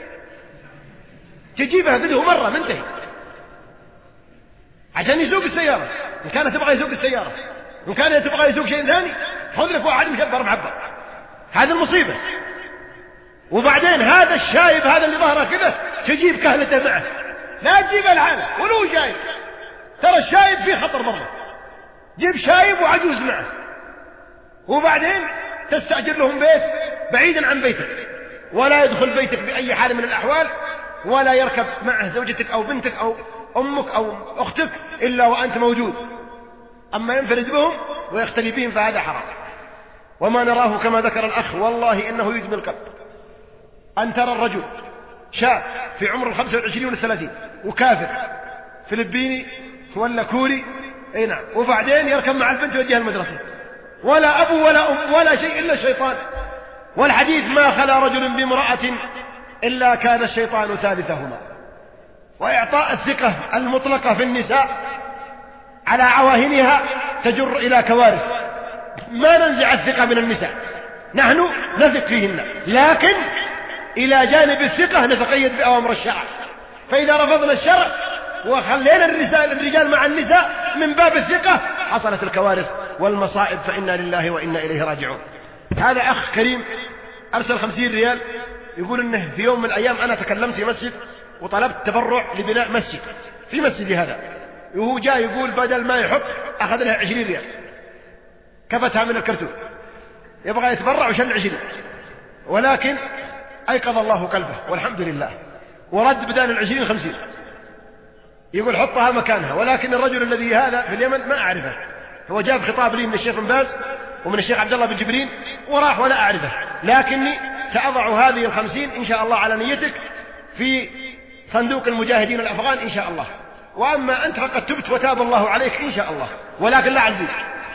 Speaker 3: تجيبها بدو مرة منتهي عشان يسوق السيارة. إن كانت تبغى يسوق السيارة، إن كانت تبغى يسوق شيء ثاني، خذ لك واحد مشبر محبر. هذه المصيبة. وبعدين هذا الشايب هذا اللي ظهره كذا تجيب كهلته معه، لا تجيب العالم ولو شايب، ترى الشايب فيه خطر برضه. جيب شايب وعجوز معه، وبعدين تستأجر لهم بيت بعيدا عن بيتك، ولا يدخل بيتك بأي حال من الأحوال، ولا يركب معه زوجتك أو بنتك أو أمك أو أختك إلا وأنت موجود. أما ينفرد بهم ويختلي بهم فهذا حرام. وما نراه كما ذكر الأخ والله إنه يدمي القلب أن ترى الرجل شاب في عمر 25 و30 وكافر فلبيني ولا كوري، اي نعم، وبعدين يركب مع البنت ويوديها المدرسة، ولا أبو ولا أم ولا شيء إلا الشيطان. والحديث: ما خلا رجل بامرأة إلا كان الشيطان ثالثهما. وإعطاء الثقة المطلقة في النساء على عواهنها تجر إلى كوارث. ما ننزع الثقة من النساء، نحن نثق فيهن، لكن إلى جانب الثقة نتقيد بأوامر الشرع. فإذا رفضنا الشرع وخلينا الرجال مع النساء من باب الثقة حصلت الكوارث والمصائب، فإنا لله وإنا إليه راجعون. هذا أخ كريم أرسل 50 ريال يقول إنه في يوم من الأيام أنا تكلمت في مسجد وطلبت تبرع لبناء مسجد في مسجدي هذا، وهو جاء يقول بدل ما يحط أخذ لها 20 ريال كفتها من الكرتون، يبغى يتبرع وشل 20، ولكن أيقظ الله قلبه والحمد لله ورد بدال 20 50، يقول حطها مكانها. ولكن الرجل الذي هذا في اليمن ما أعرفه، هو جاب خطاب لي من الشيخ بن باز ومن الشيخ عبد الله بن جبرين وراح ولا أعرفه، لكني سأضع هذه 50 إن شاء الله على نيتك في صندوق المجاهدين الأفغان إن شاء الله. وأما أنت فقد تبت وتاب الله عليك إن شاء الله، ولكن لا عزيز.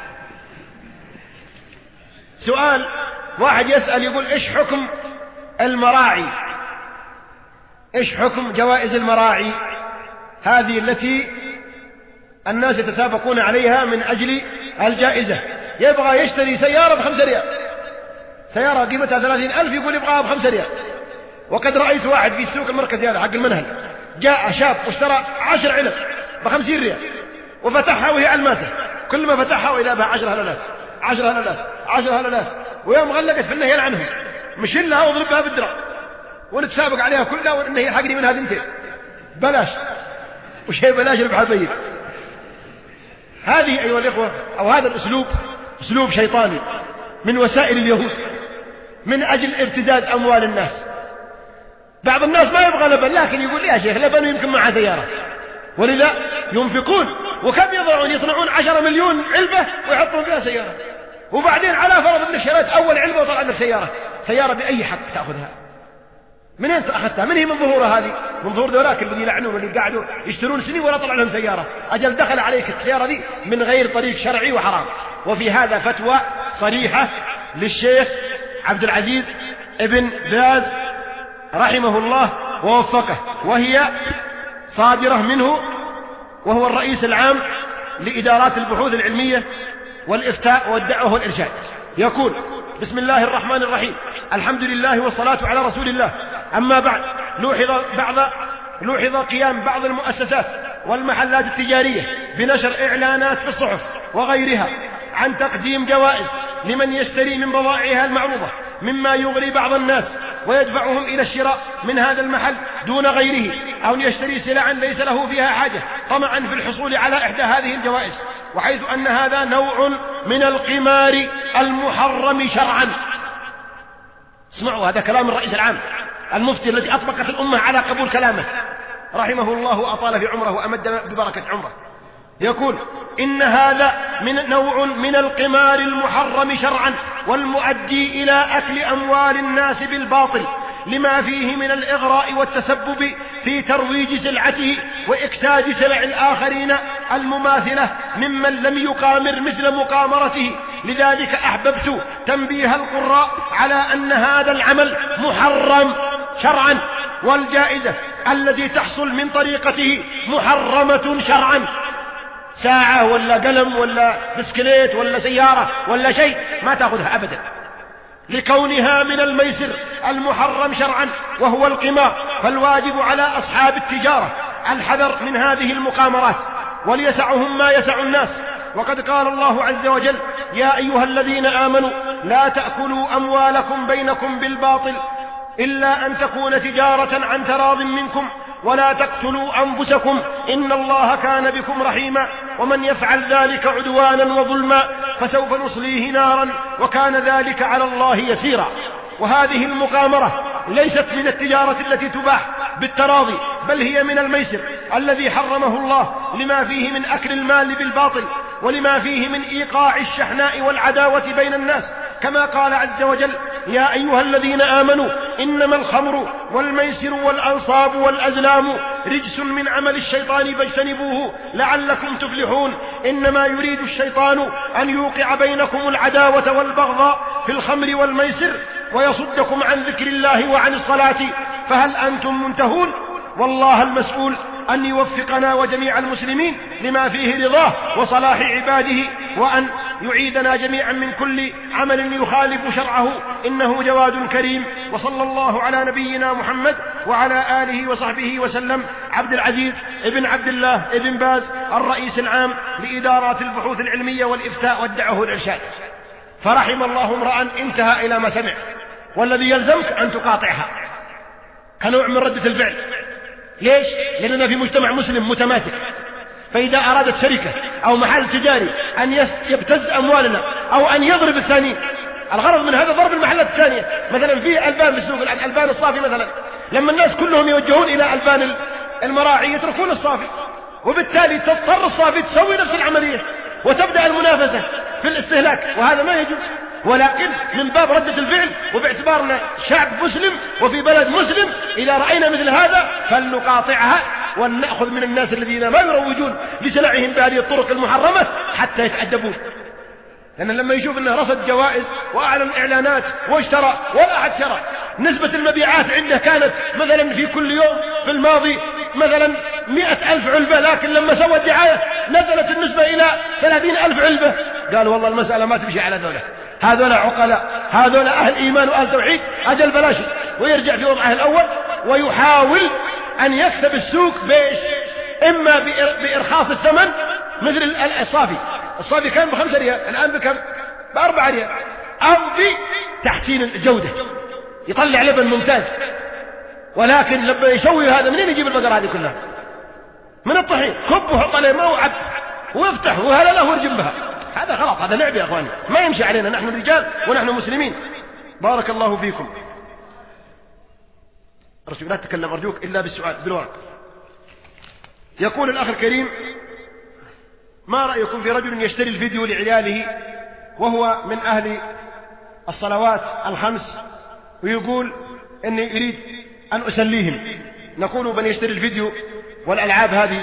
Speaker 3: سؤال واحد يسأل يقول إيش حكم المراعي؟ إيش حكم جوائز المراعي هذه التي الناس يتسابقون عليها من أجل الجائزة؟ يبغى يشتري سيارة ب5 ريال، سيارة قيمتها 30,000 يقول يبغاها ب5 ريال. وقد رأيت واحد في السوق المركزي هذا حق المنهل جاء شاب واشترى 10 علب ب50 ريال وفتحها وهي ألماسة، كل ما فتحها وإذا بها 10 هلالات 10 هلالات 10 هلالات، ويوم غلقت في النهي يلعنهم مشلها واضربها بالدرع ونتسابق عليها كلها وإنه يلحقني من هذه انتين بلاش، وشيء بلاش ربح طيب. هذه أيها الإخوة أو هذا الأسلوب أسلوب شيطاني من وسائل اليهود من أجل ابتزاز أموال الناس. بعض الناس ما يبغى لبن، لكن يقول يا شيخ لبن يمكن معه سيارة، ولذا ينفقون. وكم يضعون يصنعون 10 مليون علبة ويحطون فيها سيارة، وبعدين على فرض أنك شريت أول علبة وطلع عندك سيارة بأي حق تأخذها؟ من أين أخذتها؟ من هي من ظهورها هذه؟ من ظهور ذولاك اللي يلعنون واللي قاعدوا يشترون سنين ولا طلع لهم سيارة. أجل دخل عليك السيارة دي من غير طريق شرعي وحرام. وفي هذا فتوى صريحة للشيخ عبد العزيز ابن باز رحمه الله ووفقه، وهي صادرة منه، وهو الرئيس العام لإدارات البحوث العلمية والإفتاء والدعوة والإرشاد. يقول: بسم الله الرحمن الرحيم، الحمد لله والصلاة على رسول الله. أما بعد، لوحظ قيام بعض المؤسسات والمحلات التجارية بنشر إعلانات في الصحف وغيرها عن تقديم جوائز لمن يشتري من بضائعها المعروضة، مما يغري بعض الناس ويدفعهم إلى الشراء من هذا المحل دون غيره، أو يشتري سلعا ليس له فيها حاجة طمعا في الحصول على إحدى هذه الجوائز، وحيث أن هذا نوع من القمار المحرم شرعا. اسمعوا، هذا كلام الرئيس العام المفتي الذي أطبقت الأمة على قبول كلامه رحمه الله وأطال في عمره وأمد ببركة عمره. يقول: إن هذا نوع من القمار المحرم شرعا، والمؤدي إلى أكل أموال الناس بالباطل، لما فيه من الإغراء والتسبب في ترويج سلعته وإكساد سلع الآخرين المماثلة ممن لم يقامر مثل مقامرته. لذلك أحببت تنبيه القراء على أن هذا العمل محرم شرعا، والجائزة التي تحصل من طريقته محرمة شرعا. ساعة ولا قلم ولا بسكليت ولا سيارة ولا شيء ما تأخذها أبدا، لكونها من الميسر المحرم شرعا وهو القمار. فالواجب على أصحاب التجارة الحذر من هذه المقامرات، وليسعهم ما يسع الناس. وقد قال الله عز وجل: يا أيها الذين آمنوا لا تأكلوا أموالكم بينكم بالباطل إلا أن تكون تجارة عن تراض منكم، ولا تقتلوا أنفسكم إن الله كان بكم رحيما، ومن يفعل ذلك عدوانا وظلما فسوف نصليه نارا وكان ذلك على الله يسيرا. وهذه المقامرة ليست من التجارة التي تباح بالتراضي، بل هي من الميسر الذي حرمه الله، لما فيه من أكل المال بالباطل، ولما فيه من إيقاع الشحناء والعداوة بين الناس، كما قال عز وجل: يا أيها الذين آمنوا إنما الخمر والميسر والأنصاب والأزلام رجس من عمل الشيطان فاجتنبوه لعلكم تفلحون. إنما يريد الشيطان أن يوقع بينكم العداوة والبغضاء في الخمر والميسر ويصدكم عن ذكر الله وعن الصلاة فهل أنتم منتهون؟ والله المسؤول أن يوفقنا وجميع المسلمين لما فيه رضاه وصلاح عباده، وأن يعيدنا جميعا من كل عمل يخالف شرعه، إنه جواد كريم. وصلى الله على نبينا محمد وعلى آله وصحبه وسلم. عبد العزيز ابن عبد الله ابن باز، الرئيس العام لإدارات البحوث العلمية والإفتاء والدعوة والإرشاد. فرحم الله امرأ انتهى إلى ما سمع، والذي يلزمك أن تقاطعها كنوع من ردة الفعل. ليش؟ لأننا في مجتمع مسلم متماسك، فإذا أرادت شركة أو محل تجاري أن يبتز أموالنا أو أن يضرب الثاني، الغرض من هذا ضرب المحلات الثانية. مثلا في ألبان بالسوق، الألبان الصافي مثلا، لما الناس كلهم يوجهون إلى ألبان المراعي يتركون الصافي، وبالتالي تضطر الصافي تسوي نفس العملية وتبدأ المنافسة في الاستهلاك، وهذا ما يجوز. ولكن من باب ردة الفعل وباعتبارنا شعب مسلم وفي بلد مسلم، إذا رأينا مثل هذا فلنقاطعها ونأخذ من الناس الذين ما يروجون لسلعهم بهذه الطرق المحرمة حتى يتأدبون. لأن لما يشوف أنه رصد جوائز وأعلن إعلانات واشترى ولا أحد شرى، نسبة المبيعات عنده كانت مثلا في كل يوم في الماضي مثلا 100,000 علبة، لكن لما سوى الدعاية نزلت النسبة إلى 30,000 علبة. قال والله المسألة ما تمشي على هذول عقلاء، هذول أهل إيمان وأهل توحيد، أجل بلاشي، ويرجع في وضعه الأول ويحاول أن يكسب السوق بإيش؟ إما بإرخاص الثمن مثل الصافي كان ب5 ريال الآن بكم؟ ب4 ريال، أو بتحسين الجودة يطلع لبن ممتاز. ولكن لما يسوي هذا منين يجيب البقرة هذه كلها؟ من الطحين، كب وحط عليه ماء وعب ويفتح وهلا له ويرجم بها. هذا خلاص، هذا لعب يا أخواني، ما يمشي علينا، نحن رجال ونحن مسلمين. بارك الله فيكم. أرجوك لا تتكلم أرجوك إلا بالسؤال بالورق. يقول الأخ الكريم: ما رأيكم في رجل يشتري الفيديو لعياله وهو من أهل الصلوات ال5 ويقول إني أريد أن أسليهم؟ نقول: من يشتري الفيديو والألعاب هذه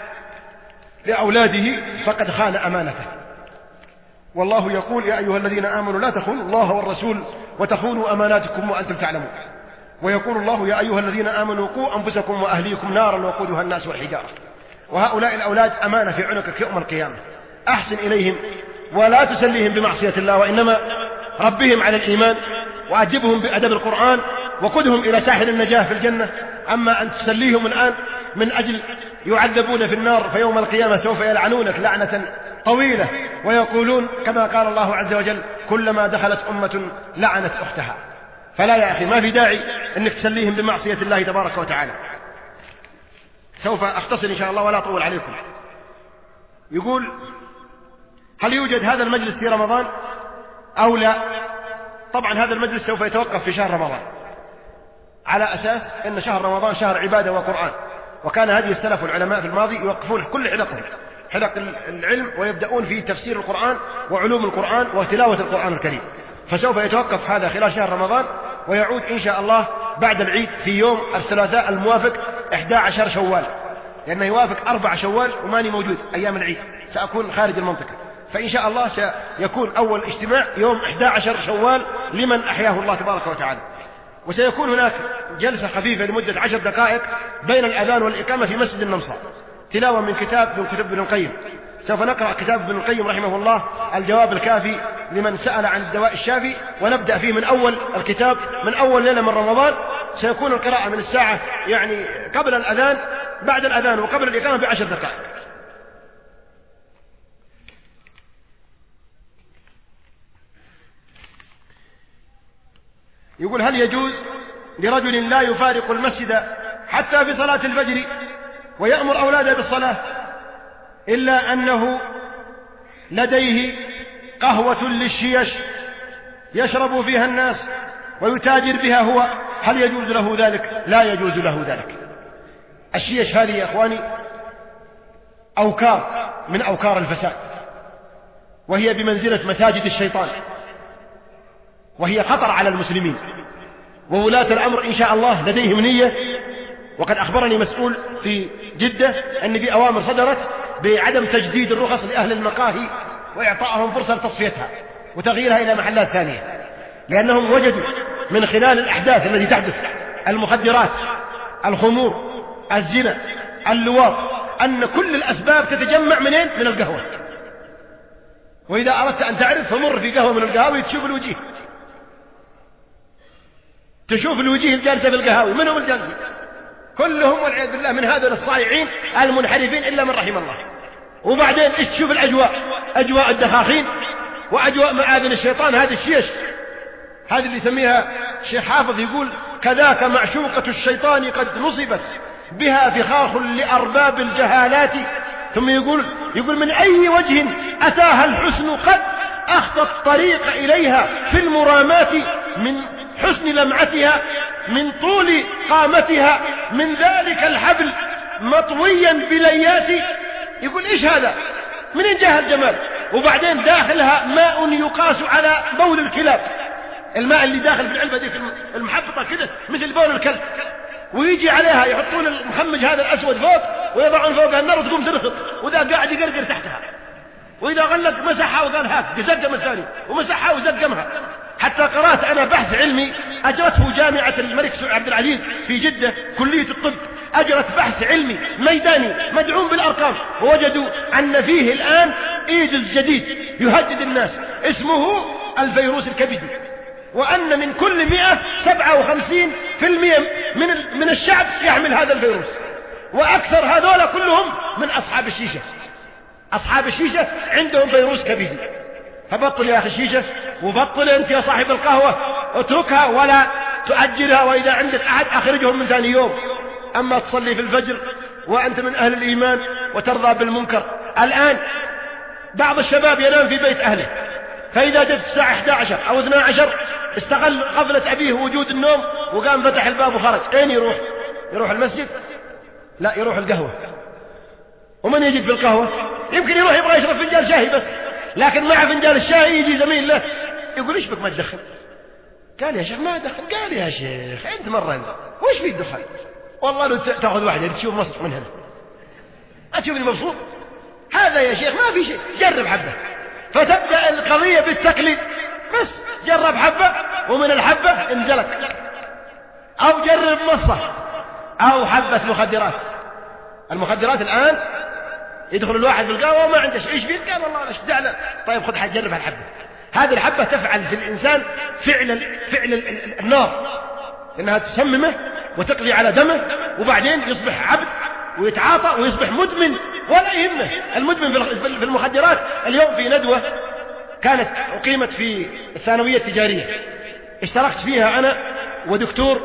Speaker 3: لأولاده فقد خان أمانته، والله يقول: يا أيها الذين آمنوا لا تخونوا الله والرسول وتخونوا أماناتكم وأنتم تعلمون. ويقول الله: يا أيها الذين آمنوا قوا أنفسكم وأهليكم نارا وقودها الناس والحجارة. وهؤلاء الأولاد أمانة في عنقك يوم القيامة، أحسن إليهم ولا تسليهم بمعصية الله، وإنما ربهم على الإيمان وأدبهم بأدب القرآن وقدهم إلى ساحل النجاة في الجنة. أما أن تسليهم الآن من أجل يعذبون في النار فيوم القيامة سوف يلعنونك لعنة طويلة، ويقولون كما قال الله عز وجل: كلما دخلت أمة لعنت أختها. فلا يا أخي، ما في داعي أنك تسليهم بمعصية الله تبارك وتعالى. سوف أختصر إن شاء الله ولا أطول عليكم. يقول: هل يوجد هذا المجلس في رمضان أو لا؟ طبعا هذا المجلس سوف يتوقف في شهر رمضان، على أساس أن شهر رمضان شهر عبادة وقرآن، وكان هذه السلف العلماء في الماضي يوقفون كل حلق العلم ويبدأون في تفسير القرآن وعلوم القرآن وتلاوة القرآن الكريم. فسوف يتوقف هذا خلال شهر رمضان ويعود إن شاء الله بعد العيد في يوم الثلاثاء الموافق 11 شوال، لأنه يوافق 4 شوال وماني موجود أيام العيد، سأكون خارج المنطقة. فإن شاء الله سيكون أول اجتماع يوم 11 شوال لمن أحياه الله تبارك وتعالى، وسيكون هناك جلسة خفيفة لمدة 10 دقائق بين الأذان والإقامة في مسجد النمصر، تلاوة من كتاب ابن القيم. سوف نقرأ كتاب ابن القيم رحمه الله الجواب الكافي لمن سأل عن الدواء الشافي، ونبدأ فيه من أول الكتاب من أول ليلة من رمضان. سيكون القراءة من الساعة يعني قبل الأذان بعد الأذان وقبل الإقامة ب10 دقائق. يقول: هل يجوز لرجل لا يفارق المسجد حتى في صلاة الفجر ويأمر أولاده بالصلاة إلا أنه لديه قهوة للشيش يشرب فيها الناس ويتاجر بها هو، هل يجوز له ذلك؟ لا يجوز له ذلك. الشيش هذه يا أخواني أوكار من أوكار الفساد، وهي بمنزلة مساجد الشيطان، وهي خطر على المسلمين. وولاة الأمر إن شاء الله لديهم نية، وقد أخبرني مسؤول في جدة أن في أوامر صدرت بعدم تجديد الرخص لأهل المقاهي وإعطائهم فرصة لتصفيتها وتغييرها إلى محلات ثانية، لأنهم وجدوا من خلال الأحداث التي تحدث، المخدرات، الخمور، الزنا، اللواط، أن كل الأسباب تتجمع منين؟ من القهوة. وإذا أردت أن تعرف فمر في قهوة من القهاوي تشوف الوجيه، تشوف الوجيه الجالسة في القهاوي، من هم الجالسين؟ كلهم والعياذ بالله من هذول الصائعين المنحرفين إلا من رحم الله. وبعدين إيش تشوف الأجواء؟ أجواء الدخاخين وأجواء معادن الشيطان. هذه الشيش هذه اللي يسميها الشيخ حافظ، يقول: كذاك معشوقة الشيطان قد نصبت بها فخاخ لأرباب الجهالات. ثم يقول: من أي وجه أتاها الحسن قد أخطى الطريق إليها في المرامات، من حسن لمعتها، من طول قامتها، من ذلك الحبل مطويا بليات. يقول: إيش هذا؟ منين جاء الجمال؟ وبعدين داخلها ماء يقاس على بول الكلاب، الماء اللي داخل في العلبة دي المحبطة كده مثل بول الكلب، ويجي عليها يحطون المخمج هذا الأسود فوق ويضعون فوقها النار وتقوم ترفض، وذا قاعد يقرقر تحتها، وإذا غلق مسحها وقال هاك زقم الثاني ومسحها وزقمها. حتى قرأت أنا بحث علمي أجرته جامعة الملك عبد العزيز في جدة كلية الطب، أجرت بحث علمي ميداني مدعوم بالأرقام، ووجدوا أن فيه الآن إيدز جديد يهدد الناس اسمه الفيروس الكبدي، وأن من كل 157% من الشعب يحمل هذا الفيروس، وأكثر هذول كلهم من أصحاب الشيشة. أصحاب الشيشة عندهم فيروس كبدي. فبطل يا أخي الشيشة، وبطل أنت يا صاحب القهوة، اتركها ولا تؤجلها، وإذا عندك أحد أخرجهم من ثاني يوم. أما تصلي في الفجر وأنت من أهل الإيمان وترضى بالمنكر. الآن بعض الشباب ينام في بيت أهله، فإذا جت الساعة 11 أو 12 استغل غفلة أبيه وجود النوم وقام فتح الباب وخرج. أين يروح؟ يروح المسجد؟ لا، يروح القهوة. ومن يجد في القهوة؟ يمكن يروح يبغى يشرب فنجان شاهي بس، لكن مع فنجان الشاي يجي زميل له يقول ايش بك ما تدخن؟ قال يا شيخ ما أدخن. قال يا شيخ أنت مرة وش في الدخان؟ والله لو تأخذ واحدة تشوف مصر من هنا أتشوفني مبسوط. هذا يا شيخ ما في شيء، جرب حبة. فتبدأ القضية بالتقليد، بس جرب حبة ومن الحبة انزلك، أو جرب مصة أو حبة مخدرات. المخدرات الآن يدخل الواحد بالقهوة وما عنده شيء، ايش فيه؟ قال والله ايش زعلان. طيب خذ حد جرب هالحبة. هذه الحبة تفعل في الإنسان فعل النار، إنها تسممه وتقضي على دمه، وبعدين يصبح عبد ويتعاطى ويصبح مدمن ولا يهمه. المدمن في المخدرات. اليوم في ندوة كانت أقيمت في الثانوية التجارية، اشتركت فيها أنا ودكتور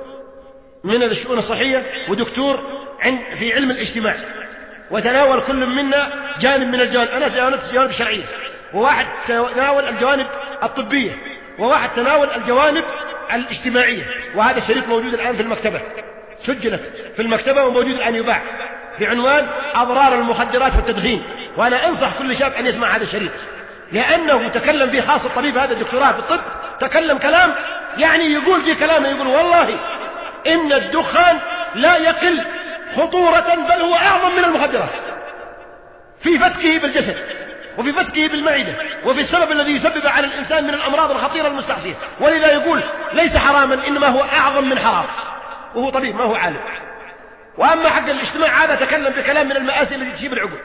Speaker 3: من الشؤون الصحية ودكتور في علم الاجتماع، وتناول كل منا جانب من الجوانب. أنا تناولت الجوانب الشرعية، وواحد تناول الجوانب الطبية، وواحد تناول الجوانب الاجتماعية. وهذا الشريط موجود الآن في المكتبة، سجلت في المكتبة وموجود الآن يباع بعنوان أضرار المخدرات والتدخين. وأنا أنصح كل شاب أن يسمع هذا الشريط، لأنه تكلم فيه خاص الطبيب هذا الدكتوراه في الطب، تكلم كلام يعني يقول في كلامه يقول والله إن الدخان لا يقل خطورة بل هو أعظم من المخدرات في فتكه بالجسد وفي فتكه بالمعدة وفي السبب الذي يسبب على الإنسان من الأمراض الخطيرة المستعصية. ولذا يقول ليس حراما إنما هو أعظم من حرام، وهو طبيب ما هو عالم. وأما حق الاجتماع هذا تكلم بكلام من المآسي التي تجيب العقول.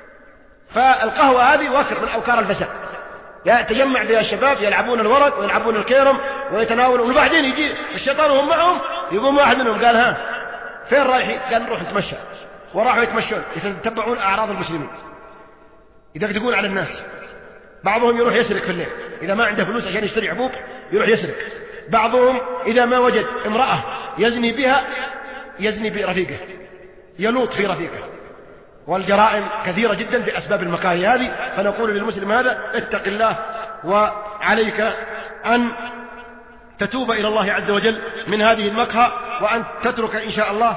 Speaker 3: فالقهوة هذه وكر من أوكار الفساد، تجمع بها الشباب يلعبون الورق ويلعبون الكيرم ويتناولون، وبعدين يجي الشيطان وهم معهم يقوم واحد منهم قال ها فين رايحين؟ قال نروح نتمشى. وراحوا يتمشون يتتبعون أعراض المسلمين، يدقدقون على الناس. بعضهم يروح يسرق في الليل إذا ما عنده فلوس عشان يشتري حبوب يروح يسرق. بعضهم إذا ما وجد امرأة يزني بها يزني برفيقه، يلوط في رفيقه. والجرائم كثيرة جدا بأسباب المكاهي هذه. فنقول للمسلم هذا اتق الله، وعليك أن تتوب إلى الله عز وجل من هذه المكهى، وأن تترك إن شاء الله.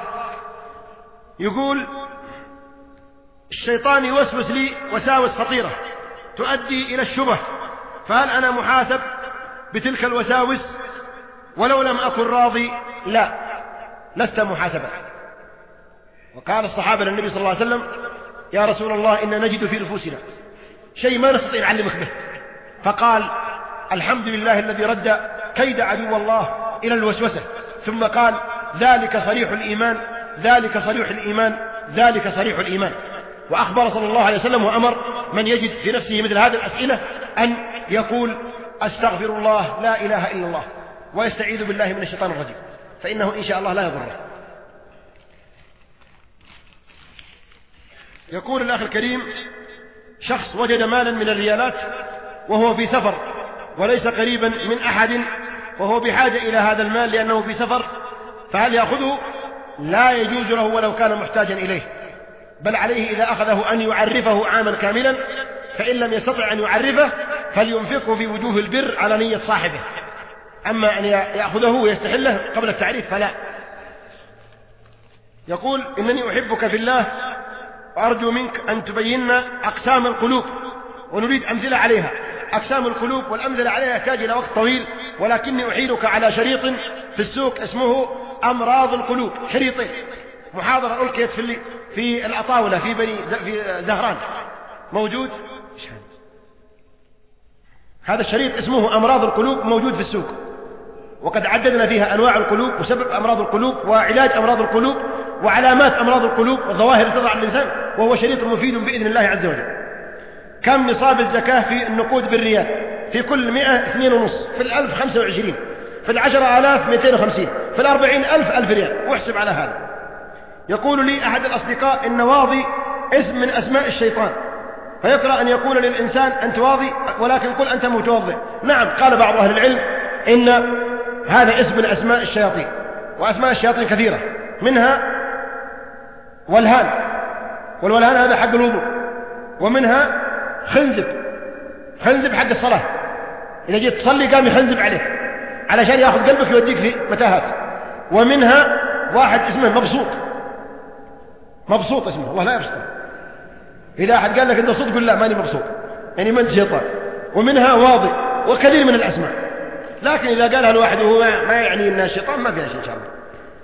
Speaker 3: يقول الشيطان يوسوس لي وساوس خطيرة تؤدي إلى الشبه، فهل أنا محاسب بتلك الوساوس ولو لم أكن راضي؟ لا، لست محاسبا. وقال الصحابة للنبي صلى الله عليه وسلم يا رسول الله إن نجد في نفوسنا شيء ما نستطيع نعلمك به، فقال الحمد لله الذي رد كيد عدو الله إلى الوسوسة. ثم قال ذلك صريح الإيمان، ذلك صريح الإيمان، ذلك صريح الإيمان. وأخبر صلى الله عليه وسلم وأمر من يجد في نفسه مثل هذه الأسئلة أن يقول أستغفر الله لا إله إلا الله، ويستعيذ بالله من الشيطان الرجيم، فإنه إن شاء الله لا يضره. يقول الأخ الكريم شخص وجد مالا من الريالات وهو في سفر وليس قريبا من أحد، وهو بحاجة إلى هذا المال لأنه في سفر، فهل يأخذه؟ لا يجوز له ولو كان محتاجا إليه، بل عليه إذا أخذه أن يعرفه عاما كاملا، فإن لم يستطع أن يعرفه فلينفقه في وجوه البر على نية صاحبه. أما أن يأخذه ويستحله قبل التعريف فلا. يقول إنني أحبك في الله وأرجو منك أن تبين أقسام القلوب ونريد أمثلة عليها. أقسام القلوب والأمثلة عليها يحتاج إلى وقت طويل، ولكني أحيلك على شريط في السوق اسمه أمراض القلوب، شريطين، محاضرة ألقيت في الأطاولة في زهران، موجود. هذا الشريط اسمه أمراض القلوب، موجود في السوق، وقد عددنا فيها أنواع القلوب وسبب أمراض القلوب وعلاج أمراض القلوب وعلامات أمراض القلوب وظواهر تضع الإنسان، وهو شريط مفيد بإذن الله عز وجل. كم نصاب الزكاة في النقود بالريال؟ في كل 100 2.5، في 1000 25، في 10,000 250، في 40,000 1000 ريال، واحسب على هذا. يقول لي أحد الأصدقاء إن واضي اسم من أسماء الشيطان، فيقرأ أن يقول للإنسان أنت واضي ولكن قل أنت متوضئ. نعم، قال بعض أهل العلم إن هذا اسم من أسماء الشياطين، وأسماء الشياطين كثيرة، منها والهان، والولهان هذا حق الوضوء، ومنها خنزب حق الصلاة، إذا جيت تصلي قام يخنزب عليك علشان يأخذ قلبك يوديك في متاهات. ومنها واحد اسمه مبسوط اسمه، الله لا يبسطه، إذا أحد قال لك أنت صدق قل لا ماني مبسوط، يعني ما أنت شيطان. ومنها واضي، وكثير من الأسماء، لكن إذا قالها الواحد وهو ما يعني أنها الشيطان ما قالش إن شاء الله.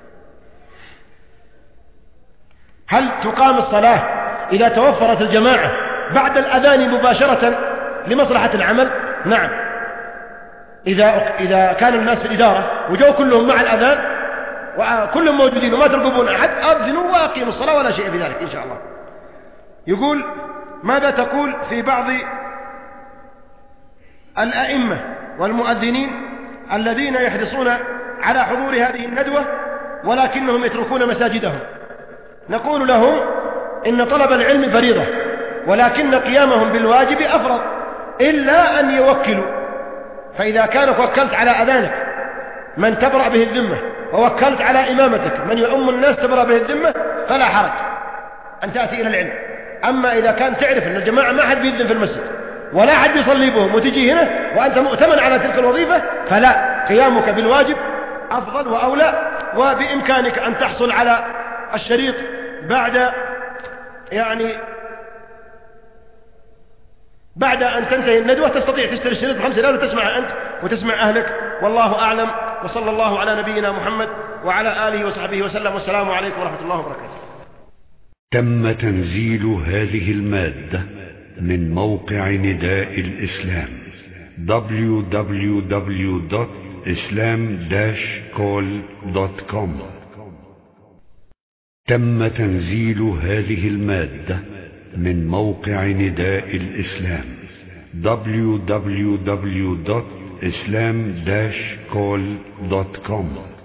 Speaker 3: هل تقام الصلاة إذا توفرت الجماعة بعد الأذان مباشرة لمصلحة العمل؟ نعم، إذا كان الناس في الإدارة وجوا كلهم مع الأذان وكلهم موجودين وما ترقبون أحد، أذنوا وأقيموا الصلاة ولا شيء في ذلك إن شاء الله. يقول ماذا تقول في بعض الأئمة والمؤذنين الذين يحرصون على حضور هذه الندوة ولكنهم يتركون مساجدهم؟ نقول لهم إن طلب العلم فريضة، ولكن قيامهم بالواجب أفرض، إلا أن يوكلوا. فإذا كانك وكلت على أذانك من تبرأ به الذمة، ووكلت على إمامتك من يؤم الناس تبرأ به الذمة، فلا حرج أن تأتي إلى العلم. أما إذا كان تعرف أن الجماعة ما حد بيذن في المسجد ولا حد يصلي بهم وتجي هنا وأنت مؤتمن على تلك الوظيفة، فلا، قيامك بالواجب أفضل وأولى. وبإمكانك أن تحصل على الشريط بعد أن تنتهي الندوة، تستطيع تشتري الشريط ب5 ريال وتسمع أنت وتسمع أهلك، والله أعلم. وصلى الله على نبينا محمد وعلى آله وصحبه وسلم، والسلام عليكم ورحمة الله وبركاته.
Speaker 4: تم تنزيل هذه المادة من موقع نداء الإسلام www.islam-call.com. تم تنزيل هذه المادة من موقع نداء الإسلام www.islam-call.com.